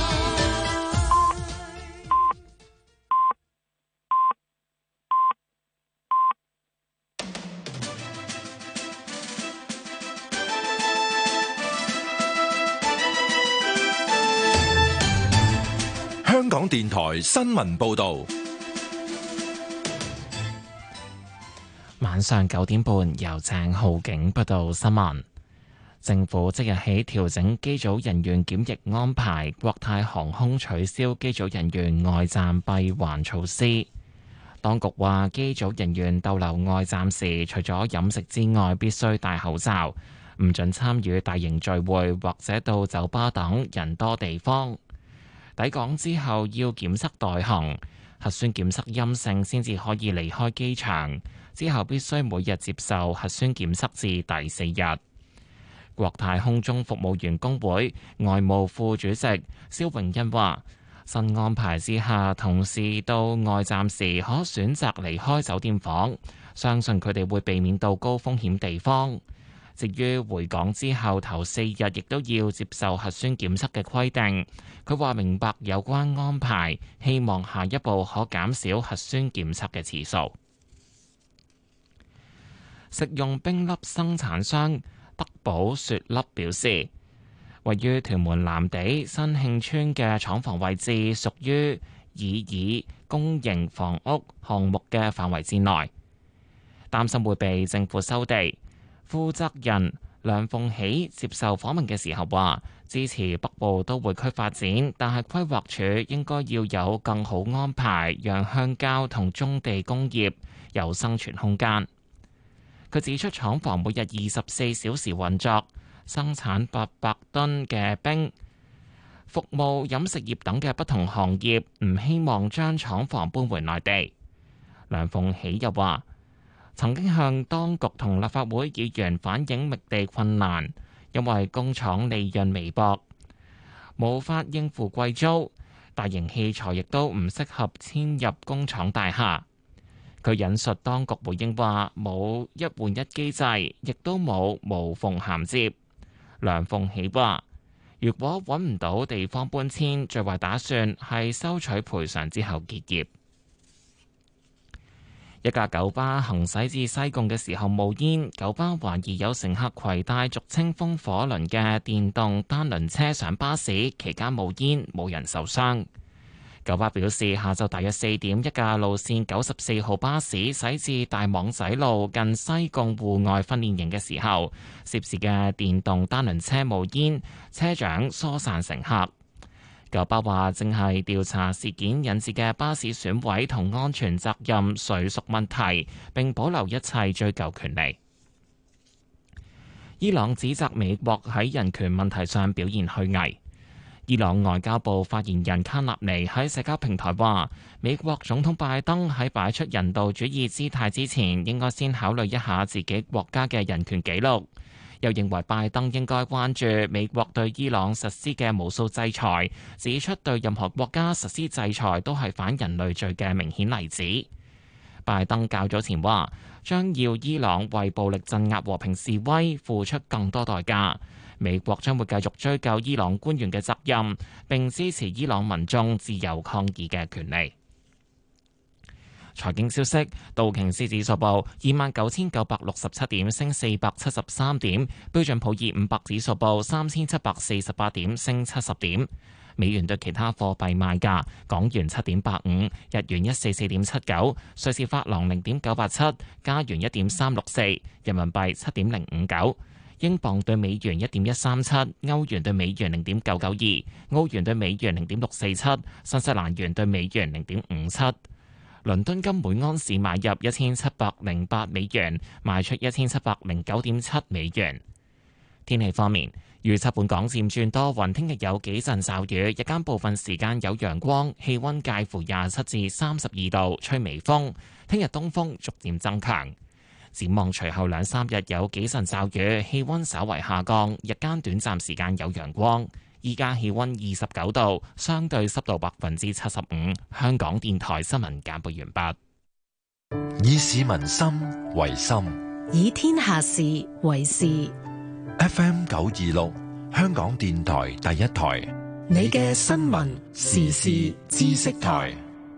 香港電台新聞報導。
晚上九點半，由鄭浩景報道新聞。政府即日起調整機組人員檢疫安排，國泰航空取消機組人員外站閉環措施。當局話，機組人員逗留外站時，除咗飲食之外，必須戴口罩，唔准參與大型聚會或者到酒吧等人多地方。抵港之後要檢測待行，核酸檢測陰性先至可以離開機場。之後必須每日接受核酸檢測至第四日。國泰空中服務員工會外務副主席蕭永恩話：新安排之下，同事到外站時可選擇離開酒店房，相信佢哋會避免到高風險地方。至於回港之後頭四日亦都要接受核酸檢測嘅規定，佢話明白有關安排，希望下一步可減少核酸檢測嘅次數。食用冰粒生產商德寶雪粒表示，位於屯門藍地新慶村嘅廠房位置屬於已以公營房屋項目嘅範圍之內，擔心會被政府收地。負責人梁鳳喜接受訪問嘅時候話，支持北部都會區發展，但係規劃署應該要有更好安排，讓鄉郊同棕地工業有生存空間。佢指出，廠房每日二十四小時運作，生產八百噸嘅冰，服務飲食業等嘅不同行業，唔希望將廠房搬回內地。梁鳳喜又話，曾經向當局同立法會議員反映覓地困難，因為工廠利潤微薄，無法應付貴租，大型器材亦都唔適合遷入工廠大廈。佢引述當局回應話，冇一換一機制，亦都冇無縫銜接。梁鳳喜話，如果揾唔到地方搬遷，最壞打算係收取賠償之後結業。一架九巴行駛至西貢嘅時候冒煙，九巴懷疑有乘客攜帶俗稱風火輪嘅電動單輪車上巴士，期間冒煙，冇人受傷。九巴表示，下晝大約四點，一架路線九十四號巴士駛至大網仔路近西貢戶外訓練營嘅時候，涉事嘅電動單輪車冒煙，車長疏散乘客。九巴話正係調查事件引致嘅巴士損毀同安全責任誰屬問題，並保留一切追究權利。伊朗指責美國喺人權問題上表現虛偽。伊朗外交部發言人卡納尼喺社交平台話，美國總統拜登喺擺出人道主義姿態之前，應該先考慮一下自己國家嘅人權紀錄。又認為拜登應該關注美國對伊朗實施嘅無數制裁，指出對任何國家實施制裁都係反人類罪嘅明顯例子。拜登較早前話，將要伊朗為暴力鎮壓和平示威付出更多代價。美國將會繼續追究伊朗官員嘅責任，並支持伊朗民眾自由抗議嘅權利。財經消息，道瓊斯指數報二萬九千九百六十七點，升四百七十三點；標準普爾五百指數報三千七百四十八點，升七十點。美元對其他貨幣賣價：港元七點八五，日元一四四點七九，瑞士法郎零點九八七，加元一點三六四，人民幣七點零五九。英鎊對美元一點一三七，歐元對美元零點九九二，澳元對美元零點六四七，新西蘭元對美元零點五七。倫敦金每安士買入一千七百零八美元，賣出一千七百零九點七美元。天氣方面，預測本港漸轉多雲，聽日有幾陣驟雨，日間部分時間有陽光，氣溫介乎廿七至三十二度，吹微風。聽日東風逐漸增強。展望隨後兩三日有幾陣驟雨，氣溫稍為下降，日間短暫時間有陽光。依家氣溫二十九度，相對濕度百分之七十五。香港電台新聞簡報完
畢。以市民心為心，
以天下事為事。
F M 九二六，香港電台第一台，
你嘅新聞時事知識台。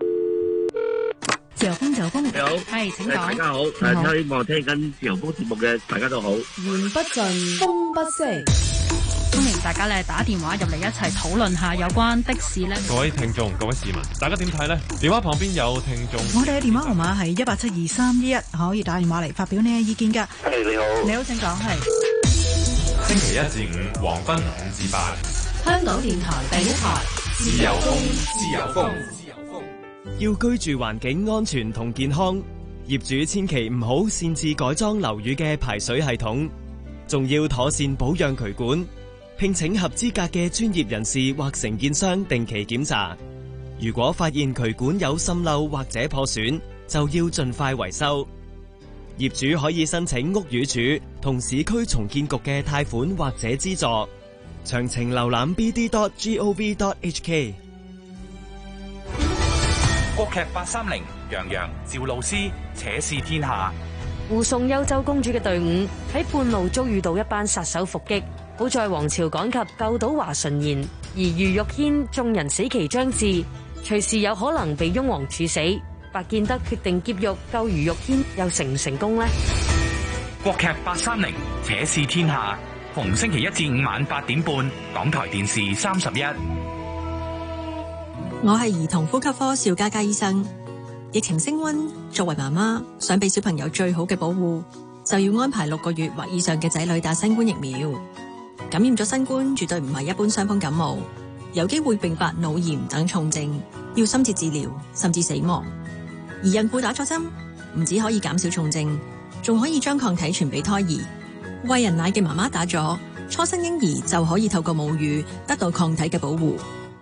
自由風，自由風，
你好，
係，請講。
大家好，誒，希望聽緊自由風節目嘅大家都好。
言不盡，風不息，歡迎
大家咧打電話入嚟一齊討論下有關的士咧。
各位聽眾、各位市民，大家點睇呢？電話旁邊有聽眾，
我哋嘅電話號碼係一八七二三一一，可以打電話嚟發表你嘅意見㗎。
係你好，
你好，請講。係
星期一至五黃昏五至八，
香港電台第一台，
自由風，自由風，
自由風。要居住環境安全同健康，業主千祈唔好擅自改裝樓宇嘅排水系統，仲要妥善保養渠管，聘請合資格嘅專業人士或承建商定期檢查。如果發現渠管有滲漏或者破損，就要盡快維修。業主可以申請屋宇署同市區重建局嘅貸款或者資助。詳情瀏覽 b d dot gov dot h k。
國劇八三零，楊洋、趙露思，且試天下。
護送幽州公主嘅隊伍喺半路遭遇到一班殺手伏擊，好在王朝趕及救到華純賢，而余玉軒眾人死期將至，隨時有可能被雍王處死。白建德決定劫獄救余玉軒，又成唔成功呢？
國劇八三零，且試天下，逢星期一至五晚八點半，港台電視三十一。
我係兒童呼吸科邵嘉嘉醫生。疫情升溫，作為媽媽想俾小朋友最好嘅保護，就要安排六個月或以上嘅仔女打新冠疫苗。感染咗新冠絕對唔係一般傷風感冒，有機會併發腦炎等重症，要深切治療甚至死亡。而孕婦打咗針，唔止可以減少重症，仲可以將抗體傳俾胎兒。餵人奶嘅媽媽打咗，初生嬰兒就可以透過母乳得到抗體嘅保護。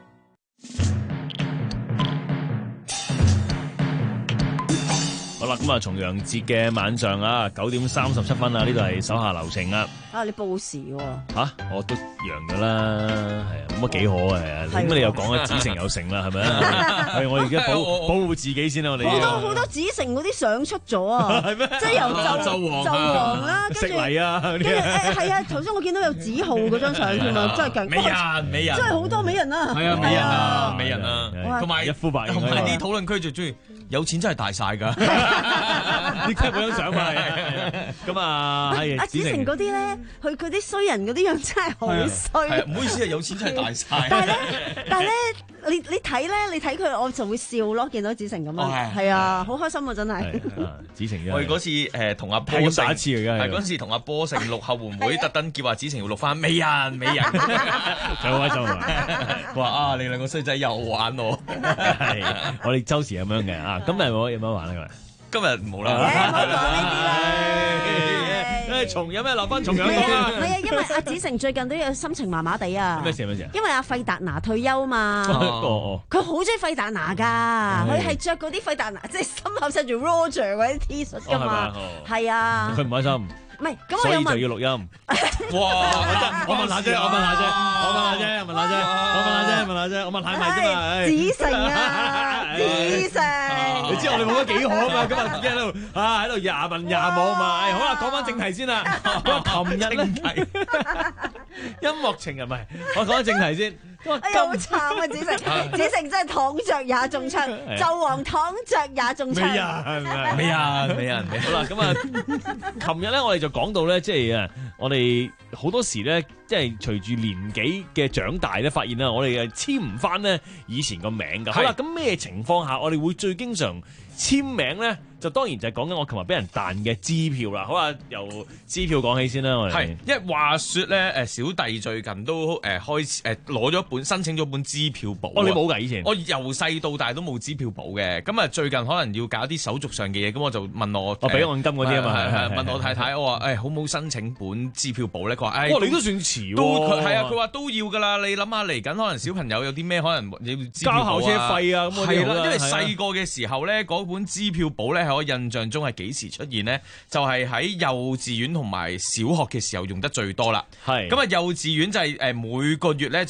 好啦，咁啊，重陽節嘅晚上啊，九點三十七分啊，呢度係手下留情啊。
啊，你報時喎？
吓，我都揚咗啦，係啊，冇乜幾好啊，係啊。點解你又講啊？子承有成啦，係咪啊？係我而家保保護自己先啦，我哋。好多
好多子承嗰啲相出咗啊，係咩？即係由紂紂王啦，
食泥啊，
跟住誒係啊，頭先我見到有子浩嗰張相添啊，真係勁。
美人，美人，
真係好多美人啊！
係啊，美人啊，美人啊，同埋
一呼百應，
同埋啲討論區最中意有錢真係大晒㗎。
你睇嗰張相嘛？咁啊，係
阿子承嗰啲咧，佢佢啲衰人嗰啲樣真係好衰。
唔好意思啊，有錢真係大晒。
但係咧，但係咧，你你睇咧，你睇佢我就會笑咯，見到子承咁樣，係啊，好開心啊，真係。
子承
我哋嗰次誒同阿波
第一次嚟嘅，
係嗰次同阿波成錄後援會，特登叫阿子承要錄翻美人美人，
最開心啊！
話啊，你兩個衰仔又玩我。
係，我哋周時咁樣嘅啊，今日有乜玩咧？
今日冇啦，
誒，重有咩留翻重陽講啊？
唔係啊，因為阿子承最近都有心情麻麻地啊。
咩事咩事？
因為阿費達拿退休嘛，佢好中意費達拿噶，佢係着嗰啲費達拿，即係心口寫住 Roger 嗰啲 T 恤噶嘛，係啊。
佢唔開心。
唔係，咁我
所以
有問
就要錄音。哇！我問下啫，我問下啫，我問下啫，問下啫，我問下啫，問下啫，我問下咪啫嘛。
子承啊，子承，
你知我哋冇乜幾好啊嘛，今日喺度啊喺度廿問廿冇嘛。好啦，講翻正題先啦。琴日咧，音樂情人唔係，我講翻正題先。
哎呀，好慘啊！子承，子承真係躺着也中槍，紂王躺着也中槍。
美人，
美人，美人。
好啦，咁啊，琴日咧我哋就講到咧，即係啊，我哋好多時咧，即係隨住年紀嘅長大咧，發現啦，我哋誒簽唔翻咧以前個名噶。好啦，咁咩情況下我哋會最經常簽名咧？就當然就係講緊我琴日俾人彈嘅支票啦。好啊，由支票講起先啦，我哋。
係，因為話說咧，誒小弟最近都誒開始誒攞咗本申請咗本支票簿。
哦，你冇㗎以前？
我由細到大都冇支票簿嘅。咁啊，最近可能要搞啲手續上嘅嘢，咁我就問我，
我俾按金嗰啲啊嘛，
係係問我太太，我話誒好唔好申請本支票簿咧？佢話誒，
哇，你都算遲喎。
都係啊，佢話都要㗎啦。你諗下嚟緊可能小朋友有啲咩可能要支票簿啊，
交校車費啊咁嗰啲。
係啦，因為細個嘅時候咧，嗰本支票簿咧喺我印象中係幾時出現呢？就係、是、喺幼稚園同埋小學嘅時候用得最多啦。係咁啊，幼稚園就係誒每個月咧就會有個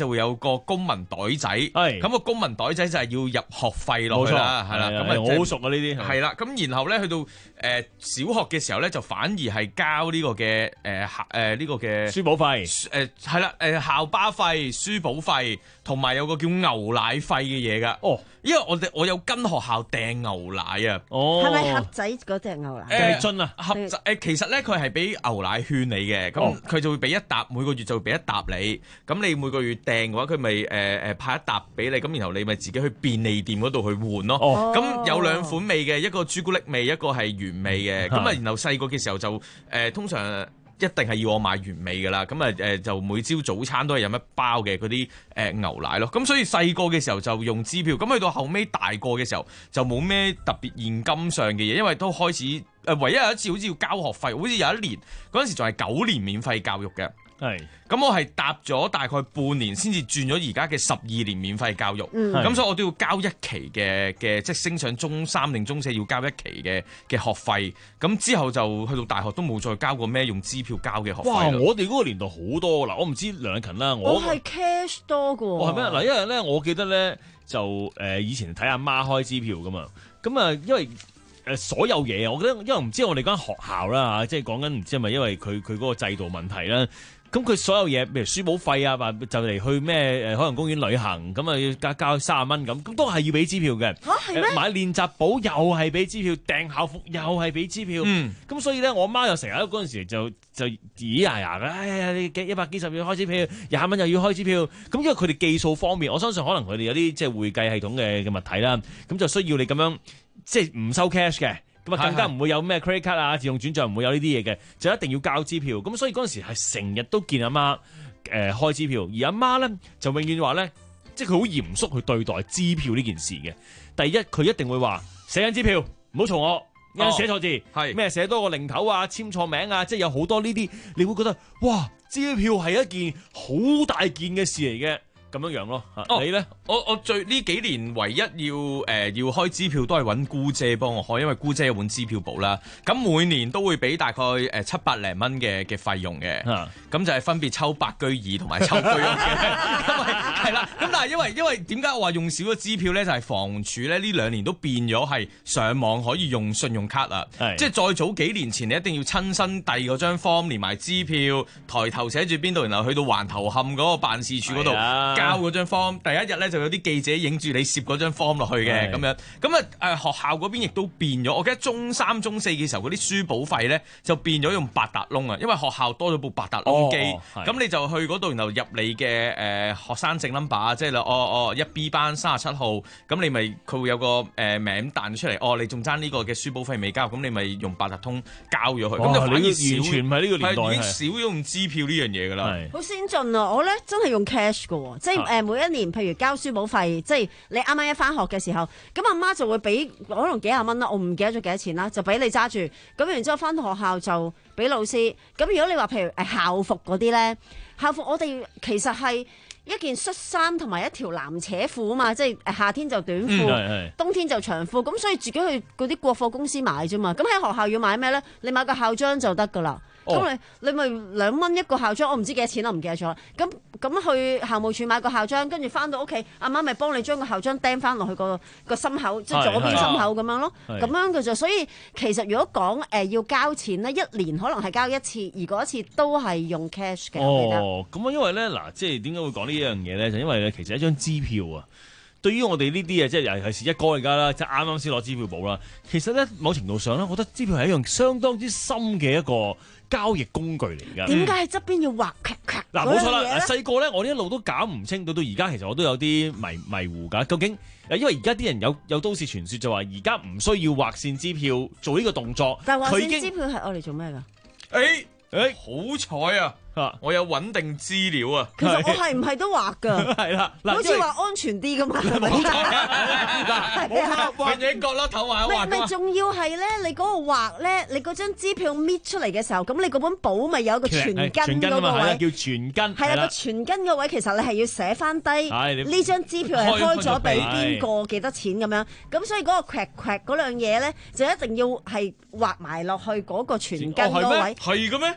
個公文袋仔，咁個公文袋仔就係要入學費落去啦，係啦，咁啊
我好熟啊呢啲，
係啦，咁然後咧去到誒小學嘅時候咧，就反而係交呢個嘅誒誒呢個嘅
書簿費，
誒係啦，誒校巴費、書簿費，同埋有個叫牛奶費嘅嘢噶。哦，因為我哋我有跟學校訂牛奶啊。
哦，係咪盒仔嗰隻牛奶？
誒樽啊，盒仔誒，其實咧佢係俾牛奶券你嘅，咁佢就會俾一沓，每個月就會俾一沓你。咁你每個月訂嘅話，佢咪誒誒派一沓俾你，咁然後你咪自己去便利店嗰度去換咯。哦，咁有兩款味嘅，一個朱古力味，一個係原味嘅。咁啊，然後細個嘅時候就誒通常。一定係要我買原味㗎啦，咁啊誒就每朝早餐都係飲一包嘅嗰啲誒牛奶咯，咁所以細個嘅時候就用支票，咁去到後尾大個嘅時候就冇咩特別現金上嘅嘢，因為都開始誒唯一有一次好似要交學費，好似有一年嗰陣時仲係九年免費教育嘅。係，咁我係搭咗大概半年先至轉咗而家嘅十二年免費教育，咁、嗯、所以我都要交一期嘅嘅，即係升上中三定中四要交一期嘅嘅學費，咁之後就去到大學都冇再交過咩用支票交嘅學費。
哇！我哋嗰個年代好多嗱，我唔知梁近啦，我
係 cash 多㗎喎。
係咩？嗱，因為咧，我記得咧就誒、呃、以前睇阿媽開支票㗎嘛，咁啊因為。誒所有嘢，我覺得因為唔知我哋間學校啦嚇，即係講緊唔知係咪因為佢佢嗰個制度問題啦。咁佢所有嘢，譬如書簿費啊，或就嚟去咩誒海洋公園旅行，咁啊要交交三十蚊咁，咁都係要俾支票嘅。嚇係咩？買練習簿又係俾支票，訂校服又係俾支票。嗯。咁所以咧，我媽又成日嗰陣時就就咦呀呀嘅，哎呀你幾一百幾十要開支票，廿蚊又要開支票。咁因為佢哋計數方面，我相信可能佢哋有啲即係會計系統嘅嘅物體啦，咁就需要你咁樣即係唔收 cash 嘅。咁啊，更加唔會有咩 credit card 啊、自動轉賬，唔會有呢啲嘢嘅，就一定要交支票。咁所以嗰陣時係成日都見阿媽誒、呃、開支票，而阿媽咧就永遠話咧，即係佢好嚴肅去對待支票呢件事嘅。第一，佢一定會話寫緊支票唔好嘈我，有人寫錯字，係咩、哦、寫多個零頭啊、簽錯名啊，即係有好多呢啲，你會覺得哇，支票係一件好大件嘅事嚟嘅。咁樣樣咯，哦、你咧？
我我最呢幾年唯一要誒、呃、要開支票都係揾姑姐幫我開，因為姑姐有本支票簿啦。咁每年都會俾大概誒七百零蚊嘅嘅費用嘅，咁、啊、就係分別抽白居二同埋抽居屋嘅，因為係啦。咁但係因為因為點解我話用少咗支票咧？就係、是、房署咧呢兩年都變咗係上網可以用信用卡啦，即係再早幾年前你一定要親身遞嗰張 form 連埋支票，抬頭寫住邊度，然後去到環頭磡嗰個辦事處嗰度。交嗰張 form，第一日咧就有啲記者影住你攝嗰張 form 落去嘅咁樣，咁啊誒學校嗰邊亦都變咗。我記得中三、中四嘅時候嗰啲書簿費咧就變咗用八達窿啊，因為學校多咗部八達窿機，咁、哦、你就去嗰度，然後入你嘅誒、呃、學生證 number， 即係啦，哦哦一 B 班三十七號，咁你咪佢會有個誒、呃、名彈出嚟，哦你仲爭呢個嘅書簿費未交，咁你咪用八達通交咗佢，咁、哦、就反而完全唔係呢個年代，已經少咗用支票呢樣嘢㗎啦。
好先進啊！我咧真係用 cash 㗎喎，即係誒每一年，譬如交書簿費，即係你啱啱一返學嘅時候，咁阿媽就會俾可能幾廿蚊啦，我唔記得咗幾多錢啦，就俾你揸住。咁然之後返到學校就俾老師。咁如果你話譬如誒校服嗰啲咧，校服我哋其實係一件恤衫同埋一條藍扯褲啊嘛，即係夏天就短褲，嗯、冬天就長褲。咁所以自己去嗰啲國貨公司買啫嘛。咁喺學校要買咩咧？你買個校章就得㗎啦。咁、哦、你你咪兩蚊一個校章，我唔知幾多錢，我唔記得咗。咁咁去校務處買個校章，跟住翻到屋企，阿媽咪幫你將個校章釘翻落去個個心口，即係左邊心口咁樣咯。咁樣嘅就，所以其實如果講誒、呃、要交錢咧，一年可能係交一次，而嗰一次都係用 cash 嘅。
哦，咁啊，因為咧嗱，即係點解會講呢一樣嘢咧？就因為咧，其實一張支票啊，對於我哋呢啲啊，即係尤其是一哥而家啦，即係啱啱先攞支票簿啦。其實咧，某程度上咧，我覺得支票係一樣相當之深嘅一個交易工具嚟㗎。
點解喺側邊要畫
嗱，冇錯啦。細個咧，我一路都搞唔清，到到而家其實我都有啲迷迷糊㗎。究竟因為而家啲人有有都市傳說就話，而家唔需要畫線支票做呢個動作。
但係畫線支票係我嚟做咩㗎？
誒誒，好彩啊！我有穩定資料啊！
其實我係唔係都畫㗎？
係啦，
好似話安全啲㗎嘛，係咪？
冇錯，畫嘢角落頭畫一畫。
咪仲要係咧？你嗰個畫咧，你嗰張支票搣出嚟嘅時候，咁你嗰本簿咪有一個全根嗰個位，
叫全根。
係啦，個全根個位其實你係要寫翻低呢張支票係開咗俾邊個幾多錢咁樣。咁所以嗰個 crack crack 嗰樣嘢咧，就一定要係畫埋落去嗰個全根嗰位。
係嘅咩？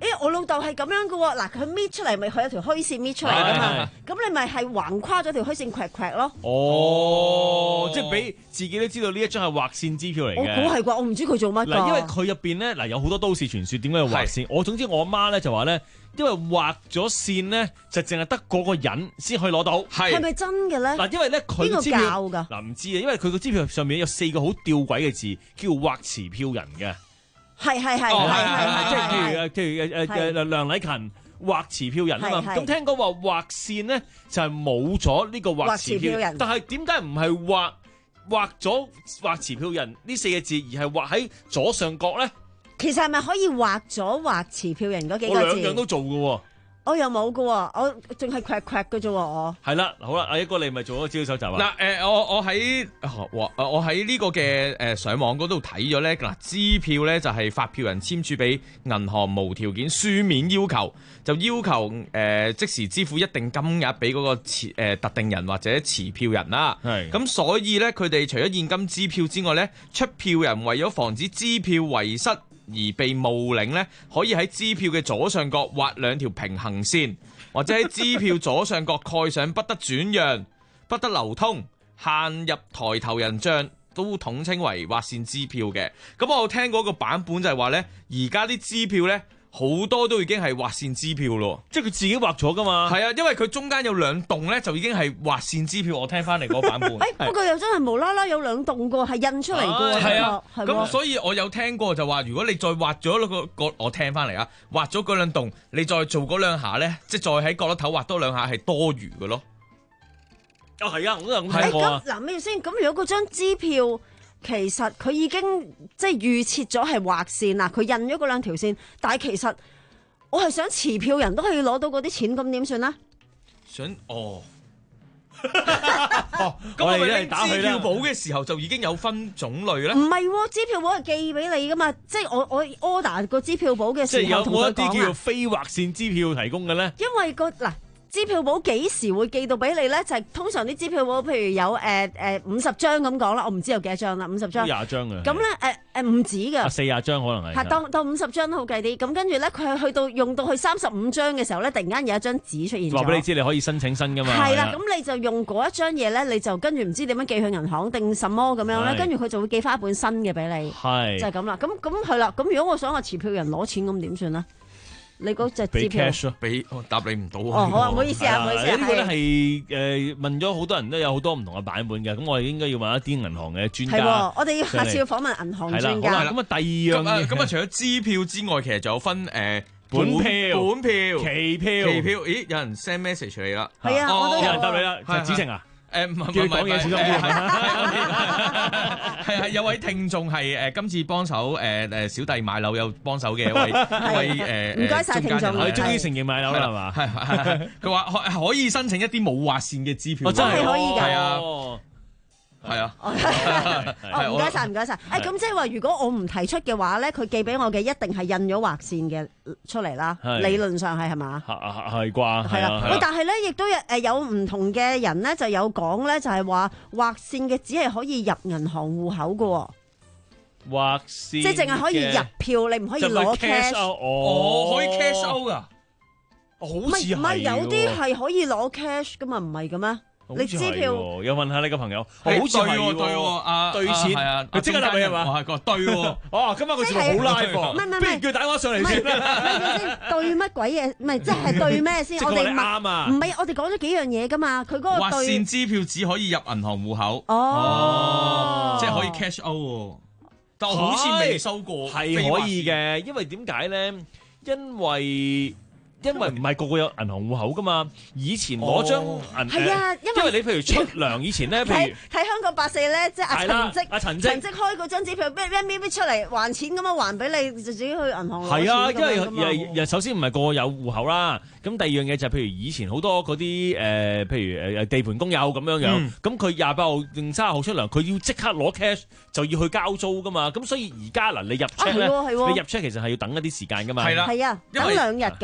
我老豆係咁樣嘅喎，嗱佢搣出嚟咪佢有條虛線搣出嚟㗎嘛，咁你咪係橫跨咗條虛線，掘掘咯。
哦，即係俾自己都知道呢一張係劃線支票嚟嘅。
我估係啩，我唔知佢做乜㗎。
嗱，因為佢入邊咧，嗱有好多都市傳說，點解要劃線？我總之我阿媽咧就話咧，因為畫咗線咧，就淨係得嗰個人先可以攞到。
係咪真嘅咧？
嗱，因為咧佢
邊個
支票
教㗎？
嗱唔知啊，因為佢個支票上面有四個好吊詭嘅字，叫劃持票人嘅。
係係係
係
係係，
即係譬如誒譬如誒誒誒梁禮勤劃持票人啊嘛。咁聽講話劃線咧就係冇咗呢個劃持票人，但係點解唔係劃劃咗劃持票人呢四個字，而係劃喺左上角咧？
其實係咪可以畫咗畫持票人嗰幾個字？
我兩樣都做嘅喎。
我又冇嘅喎，我淨係掘掘嘅啫喎，我。係
啦，好啦，阿一哥你咪做咗資料搜集啊。
嗱，誒，我我喺我喺呢個嘅誒上網嗰度睇咗咧，嗱，支票咧就係發票人簽署俾銀行無條件書面要求，就要求誒、呃、即時支付一定金額俾嗰個持誒、呃、特定人或者持票人啦。係。咁所以咧，佢哋除咗現金支票之外咧，出票人為咗防止支票遺失而被冒領咧，可以喺支票嘅左上角畫兩條平行線，或者喺支票左上角蓋上不得轉讓、不得流通、限入抬頭人帳，都統稱為劃線支票嘅。咁我聽過個版本就係話咧，而家啲支票咧好多都已經係劃線支票咯，
即係佢自己畫咗噶嘛。
係啊，因為佢中間有兩棟咧，就已經係劃線支票。我聽翻嚟嗰個版本。
誒、欸，不過又真係無啦啦有兩棟個係印出嚟嘅。
係啊，咁所以我有聽過就話，如果你再畫咗嗰個個，我聽翻嚟啊，畫咗嗰兩棟，你再做嗰兩下咧，即係再喺角落頭畫多兩下係多餘嘅咯。
哦，係啊，我都有咁睇過啊。
嗱，咩先？咁如果嗰張支票其實佢已經即係預設咗係劃線啦，佢印咗嗰兩條線，但係其實我係想持票人都可以攞到嗰啲錢，咁點算咧？
想哦，哦，咁我哋打支票簿嘅時候就已經有分種類咧？
唔係喎，支票簿係寄俾你噶嘛，即係我我 order 個支票簿嘅時候，
即係有冇一啲叫做非劃線支票提供嘅咧？
因為個嗱。支票簿幾時會寄到俾你咧？就係、是、通常啲支票簿，譬如有誒誒五十張咁講啦，我唔知有幾多張啦，五十張。
廿張嘅。
咁咧誒誒唔止㗎。
四廿張可能係。
係當當五十張都好計啲，咁跟住咧佢去到用到去三十五張嘅時候咧，突然間有一張紙出現咗。
話俾你知，你可以申請新㗎嘛。
係啦，咁你就用嗰一張嘢咧，你就跟住唔知點樣寄去銀行定什麼咁樣咧，跟住佢就會寄翻一本新嘅俾你。係。就係咁啦，咁咁係啦，咁如果我想我持票人攞錢，咁點算咧？你嗰隻支票
俾答你唔到
哦，好啊，唔好意思啊，唔好意思啊。
呢個咧係誒問咗好多人都有好多唔同嘅版本嘅，咁我哋應該要問一啲銀行嘅專家。
係，我哋要下次要訪問銀行專家。
咁啊，第二樣嘢
咁啊，除咗支票之外，其實仲有分誒
本票、
本票、
期票、
期票。咦，有人 send message 嚟啦。
係啊，我都有。
有人答你啦，係子晴啊。
誒唔係
叫佢講嘢小心啲。
係係有位聽眾係誒今次幫手誒誒小弟買樓有幫手嘅一位一位誒
唔該晒聽眾，
佢終於承認買樓啦係嘛？
係係佢話可可以申請一啲冇劃線嘅支票。
真係可以㗎。
係啊。係啊，
哦，唔該晒，唔該晒。誒，咁即係話，如果我唔提出嘅話咧，佢寄俾我嘅一定係印咗劃線嘅出嚟啦。理論上係係嘛？
係係啩？
係啦。喂，但係咧，亦都有誒有唔同嘅人咧，就有講咧，就係話劃線嘅只係可以入銀行戶口㗎。
劃線
即係淨係可以入票，你唔可以攞 cash。
哦，可以 cash out 㗎。
好似係。
唔係有啲係可以攞 cash 㗎嘛？唔係嘅咩？你支票
有問下你個朋友，好似
係喎，對喎，啊
對錢係啊，佢即刻答你係嘛？
我係個對喎，
哦，今晚個節目好 live 喎，
唔係唔係，
不如叫打電話上嚟先。
先對乜鬼嘢？唔係即係對咩先？我哋
啱啊！
唔係我哋講咗幾樣嘢㗎嘛？佢嗰個
劃線支票只可以入銀行戶口，
哦，
即係可以 cash out 喎，但我好似未收過，
係可以嘅，因為點解咧？因為因為唔係個個有銀行戶口噶嘛，以前攞張銀，
係啊，
因為你譬如出糧以前咧，譬如
睇香港八四咧，即係阿陳積，
阿陳積，
陳積開嗰張支票，咩咩咩咩出嚟還錢咁樣還俾你，就自己去銀行攞錢。
係啊，因為首先唔係個個有戶口啦，咁第二樣嘢就係譬如以前好多嗰啲誒，譬如誒地盤工友咁樣樣，咁佢廿八號定三十號出糧，佢要即刻攞 cash 就要去交租噶嘛，咁所以而家嗱你入 check 咧，你入 check 其實係要等一啲時間噶嘛。
係啦，
係啊，等兩日咁樣。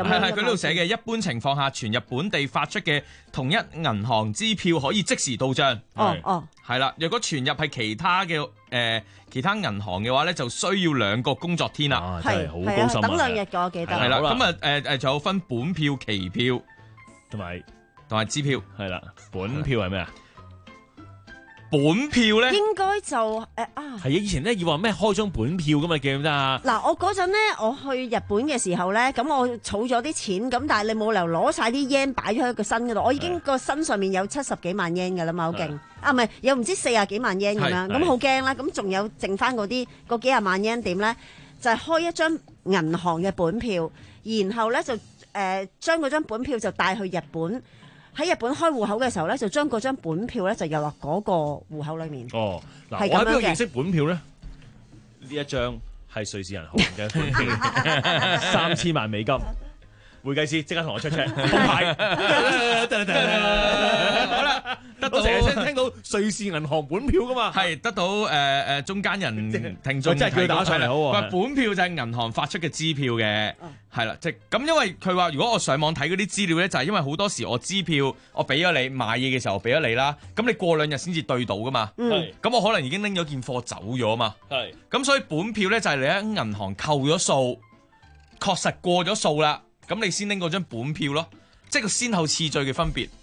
呢度寫嘅，一般情況下，存入本地發出嘅同一銀行支票可以即時到帳。
哦哦，
係啦。若果存入係其他嘅誒、呃、其他銀行嘅話咧，就需要兩個工作天啦。
係好高深啊！
等兩日嘅，我記得。
係啦，咁啊誒誒，仲有分本票、期票
同埋
同埋支票。
係啦，本票係咩啊？
本票咧，
應該就誒啊，
係啊！以前咧要話咩開張本票噶嘛，記唔記得啊？
嗱，我嗰陣咧，我去日本嘅時候咧，咁我儲咗啲錢，咁但係你冇理由攞晒啲 yen 擺咗喺個身嗰度，我已經個身上面有七十幾萬 yen 㗎啦嘛，好勁啊！唔係有唔知四十幾萬 yen 咁樣，咁好驚啦！咁仲有剩翻嗰啲嗰幾廿萬 yen 點咧？就係開一張銀行嘅本票，然後咧就誒將嗰張本票就帶去日本。喺日本開戶口嘅時候咧，就將嗰張本票咧就入落嗰個戶口裏面。
哦，嗱，
係
我喺邊度
咁樣嘅
認識本票咧？呢一張係瑞士銀行嘅本票，三千萬美金。會計師即刻同我出 check，紅牌。好啦，得到我成日聽聽到瑞士銀行本票噶嘛，
係得到誒誒中間人聽眾
真係叫佢打上嚟好喎。
佢話本票就係銀行發出嘅支票嘅，係啦，即係咁。因為佢話如果我上網睇嗰啲資料咧，就係因為好多時我支票我俾咗你買嘢嘅時候俾咗你啦，咁你過兩日先至對到噶嘛，咁我可能已經拎咗件貨走咗嘛，
係
咁所以本票咧就係你喺銀行扣咗數，確實過咗數啦。咁你先拎嗰張本票咯，即係個先後次序嘅分別。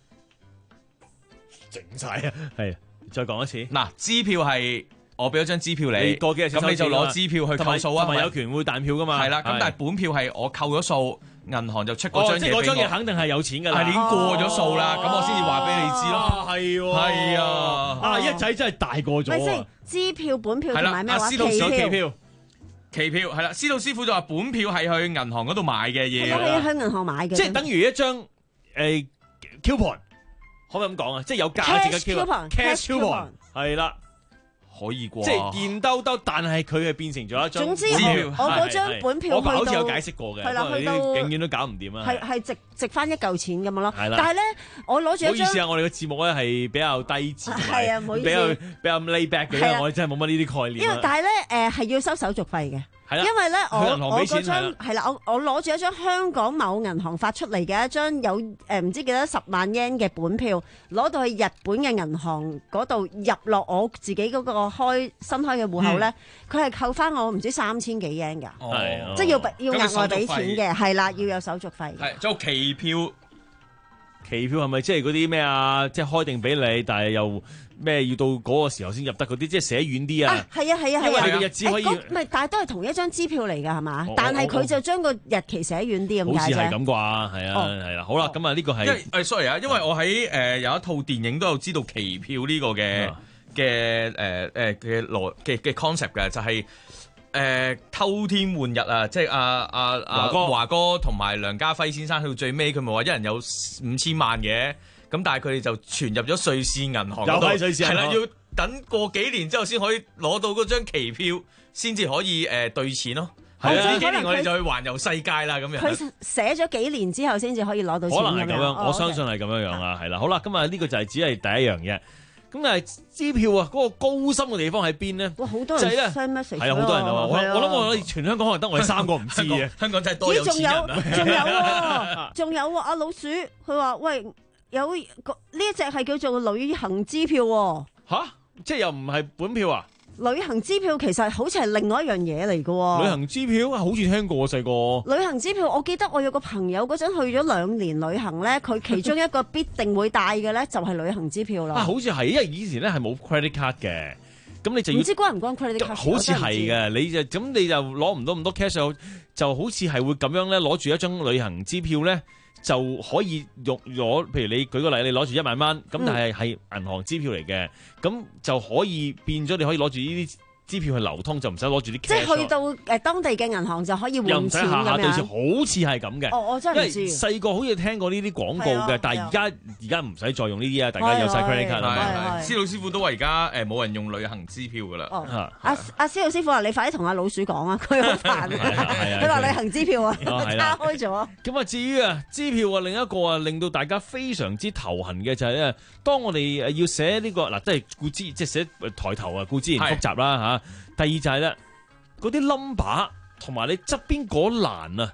整晒啊！係，再講一次。
嗱，支票係我俾咗張支票你，
你過幾日先收錢啊？
咁你就攞支票去扣數啊，
同埋有權會彈票噶嘛。
係啦，咁但係本票係我扣咗數，銀行就出嗰張嘢俾我。
哦，即係嗰張嘢肯定係有錢㗎啦。
係已經過咗數啦，咁我先至話俾你知咯。
係喎，
係啊，
啊一仔真係大個咗。
咪先，支票、本票同埋咩話？期
票。
期票係啦，司徒師傅就話本票係去銀行嗰度買嘅嘢，
係啊，去銀行買嘅，
即係等於一張誒 coupon，可唔可以咁講啊？即係有價值嘅 coupon，cash coupon 係啦，
可以啩？
即係現兜兜，但係佢係變成咗一張。
總之我我嗰張本票
我好似
去到
有解釋過嘅，
係啦，去到
永遠都搞唔掂啊！
係係值值翻一嚿錢咁樣咯。
係啦，
但係咧，我攞住一張。
唔好意思啊，我哋嘅節目咧係比較低智，
係啊，唔好意思，
比較比較 lay back 嘅，我哋真係冇乜呢啲概念。
因為但係咧，誒係要收手續費嘅。因為咧，我我嗰張係啦，我我攞住一張香港某銀行發出嚟嘅一張有誒唔知幾多十萬 yen 嘅本票，攞到去日本嘅銀行嗰度入落我自己嗰個開新開嘅戶口咧，佢係、嗯、扣翻我唔知三千幾 yen 㗎，
哦、
即係要要額外俾錢嘅，係啦，要有手續費。
係，仲有期票，
期票係咪即係嗰啲咩啊？即係開定俾你，但係又。咩要到嗰個時候先入得嗰啲，即係寫遠啲啊！
係啊係啊係啊！
因為你個日子可以，
唔係，但係都係同一張支票嚟㗎，係嘛？但係佢就將個日期寫遠啲咁解啫。
好似係咁啩，係啊係啦。好啦，咁啊呢個係
誒，sorry 啊，因為我喺誒有一套電影都有知道期票呢個嘅嘅誒誒嘅邏嘅嘅 concept 嘅，就係誒偷天換日啊！即係阿阿阿華哥同埋梁家輝先生去到最尾，佢咪話一人有五千萬嘅。咁但係佢哋就存入咗瑞士銀行嗰度，係啦，要等過幾年之後先可以攞到嗰張期票，先至可以誒兌錢咯。係啊，呢幾年我哋就去環遊世界啦，咁樣。
佢寫咗幾年之後先至可以攞到錢。
可能係咁樣，我相信係咁樣樣啊，係啦。好啦，咁啊呢個就係只係第一樣嘢。咁但係支票啊，嗰個高深嘅地方喺邊咧？
哇，好多人 send message，
係啊，好多人啊！我我諗我全香港可能得我哋三個唔知嘅。
香港真係多有錢人啊！
仲有喎，仲有喎，阿老鼠佢話喂。有呢一隻係叫做旅行支票喎。
吓？即係又唔係本票啊？
旅行支票其實好似係另外一樣嘢嚟嘅。
旅行支票好似聽過細個。
旅行支票，我記得我有個朋友嗰陣去咗兩年旅行咧，佢其中一個必定會帶嘅咧就係旅行支票啦。
啊，好似係，因為以前咧係冇 credit card 嘅，咁你就要
唔知關唔關 credit card？
好似係嘅，你就咁你就攞唔到咁多 cash，就好似係會咁樣咧，攞住一張旅行支票咧。就可以用攞，譬如你舉個例，你攞住一萬蚊，咁但係係銀行支票嚟嘅，咁就可以變咗，你可以攞住呢啲支票去流通，就唔使攞住啲 cash。即係
去到誒當地嘅銀行就可以換錢咁樣。又唔使下下對住，
好似係咁嘅。
哦，我真係唔知。
因為細個好似聽過呢啲廣告嘅，但係而家而家唔使再用呢啲啊，大家有晒 credit card 啦。
施老師傅都話而家誒冇人用旅行支票噶啦。
哦，阿阿施老師傅話：你快啲同阿老鼠講啊，佢好煩。佢話旅行支票啊，叉開咗。
咁啊，至於啊支票啊，另一個啊令到大家非常之頭痕嘅就係咧，當我哋誒要寫呢個嗱，即係固之即係寫抬頭啊，固之然複雜啦嚇。第二就係咧，嗰啲 number 同埋你側邊嗰欄啊，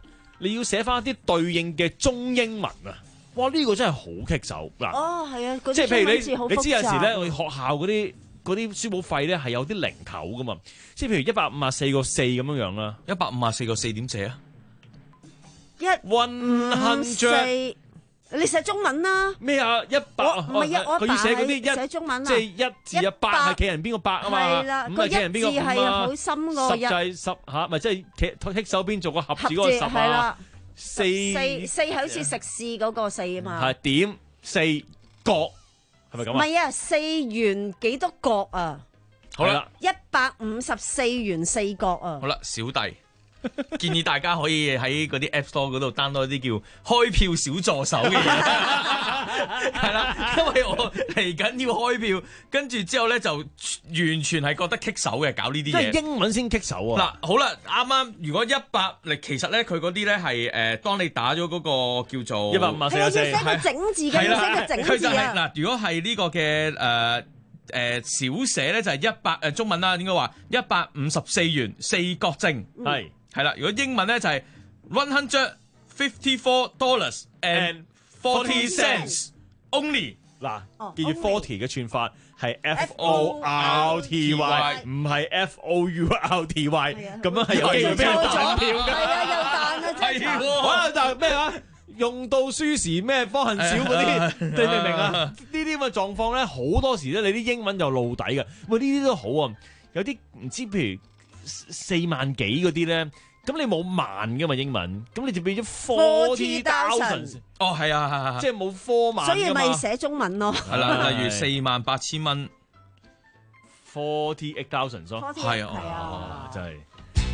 你要寫翻一啲對應嘅中英文啊！哇，呢、這個真係好棘手嗱。
哦，係啊，
即係譬如你你知有時咧，我
哋
哋學校嗰啲嗰啲書簿費咧係有啲零頭噶嘛，即係譬如一百五十四個四咁樣樣啦，
一百五十四個四點寫啊？
一 one hundred，你寫中文啦。
咩啊？一百
唔係啊，我
佢要寫嗰啲一
寫中文啊，
即係一字一百係企人邊個百啊嘛？
係啦，個一字係好深個一。
十就係十嚇，咪即係企剔手邊做個合字嗰個十啊。四
四四係好似食肆嗰個四啊嘛。
係點四角係咪咁啊？
唔係啊，四元幾多角啊？
好啦，
一百五十四元四角啊。
好啦，小弟。建議大家可以喺嗰啲 App Store 嗰度 download 啲叫開票小助手嘅嘢，係啦，因為我嚟緊要開票，跟住之後咧就完全係覺得棘手嘅，搞呢啲嘢。
即係英文先棘手啊！
嗱，好啦，啱啱如果一百，其實咧佢嗰啲咧係誒，當你打咗嗰個叫做
一百五十四個四，
係要寫個整字嘅，要寫個整字啊！
嗱，如果係呢個嘅誒。誒、呃、小寫咧就係一百誒中文啦，應該話一百五十四元四角正係係啦。如果英文咧就係 one hundred fifty four dollars and forty cents only。嗱，記住 forty 嘅串法係 F O R T Y， 唔係 F O U R T Y， 咁樣係有機會俾人彈票㗎。係啊，又彈啊，真係彈。好啦，但係咩啊？用到書時咩方恨少嗰啲，你明唔明啊？呢啲咁嘅狀況咧，好多時咧，你啲英文就露底嘅。喂，呢啲都好啊，有啲唔知譬如四萬幾嗰啲咧，咁你冇萬㗎嘛英文，咁你就變咗 forty thousand。哦，係啊，係係係，即係冇 four 萬。
所以咪寫中文咯。
係啦，例如四萬八千蚊
，forty eight thousand 咯。
係啊，
真係，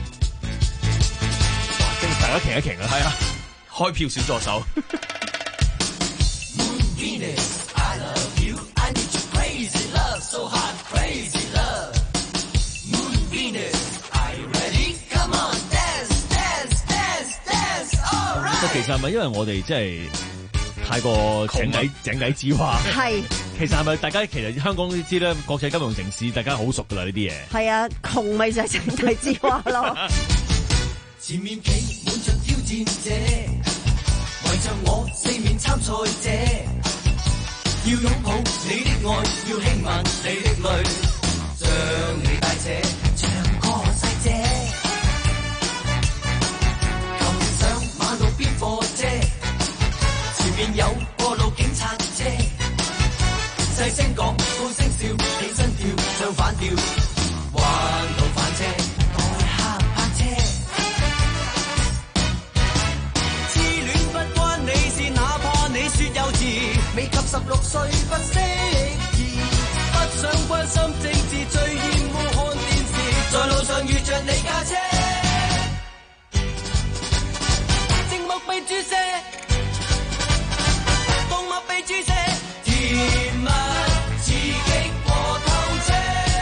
跟住大家停一停啊，
係啊。開票小助手。
其實係咪因為我哋即係太過井底井底之蛙？
係。
其實係咪大家其實香港都知咧，國際金融城市大家好熟噶啦呢啲嘢。
係啊，窮咪就係井底之蛙咯。
前面企滿着挑戰者。圍着我四面參賽者，要擁抱你的愛，要輕吻你的淚，將你帶這唱歌細姐，擒上馬路邊貨車，前面有過路警察車，細聲講高聲笑，起身跳像反調，彎道反車。未及十六歲不識字，不想關心政治，最厭惡看電視。在路上遇着你架車，靜默被注射，動物被注射，甜蜜刺激過透車。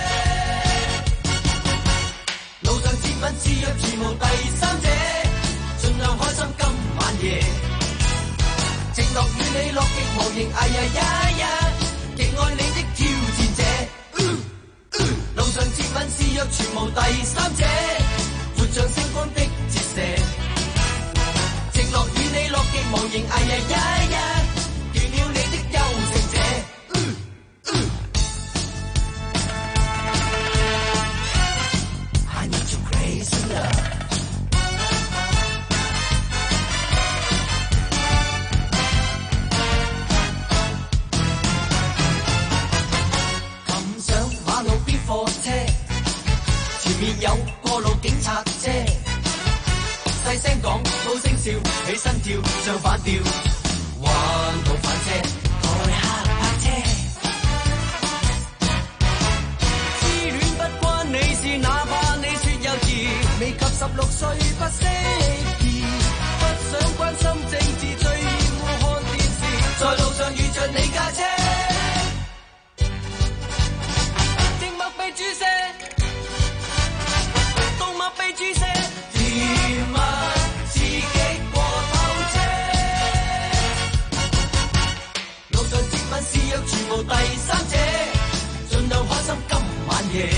路上接吻似若全無第三者，盡量開心今晚夜。直落與你樂極無形，哎呀呀呀！極愛你的挑戰者，呃呃、路上接吻是若全無第三者，活像星光的折射。直落與你樂極無形，哎呀呀呀！奪了你的優勝者。呃呃、I need your crazy love。有過路警察車，細聲講，高聲笑，起身跳，像反調，彎道反車，台下泊車。痴戀不關你事，哪怕你說幼稚，未及十六歲不識字，不想關心政治，最厭惡看電視，在路上遇着你架車，靜默被注射。被注射，甜蜜刺激過透車。路上接吻是若全無第三者，盡量開心今晚夜。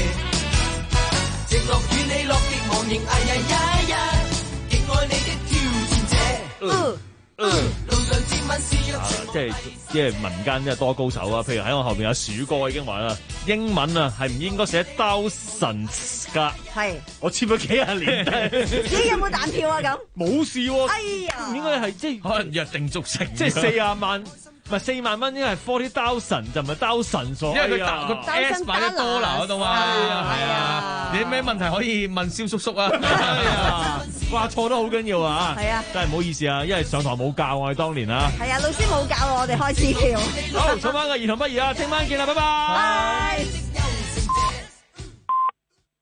直落與你樂極忘形，哎呀呀呀！極愛你的挑戰者。
即係即係民間即係多高手啊！譬如喺我後邊有鼠哥已經話啦，英文啊係唔應該寫 thousands 㗎。係，我簽咗幾廿年。
咦？有冇彈票啊？咁
冇事喎。
哎呀，
唔應該係即係
可能約定俗成，
即係四廿萬。唔係四萬蚊，應該係 forty thousand 就唔係 thousand 所，
因為佢打佢 S 擺喺多拿嗰度啊，係啊，你咩問題可以問蕭叔叔啊？
係啊，哇錯得好緊要啊！
係啊，
真係唔好意思啊，因為上堂冇教我哋當年啊。
係啊，老師冇教我哋開始跳。
好，上翻個兒童不宜啊，聽晚見啦，拜拜。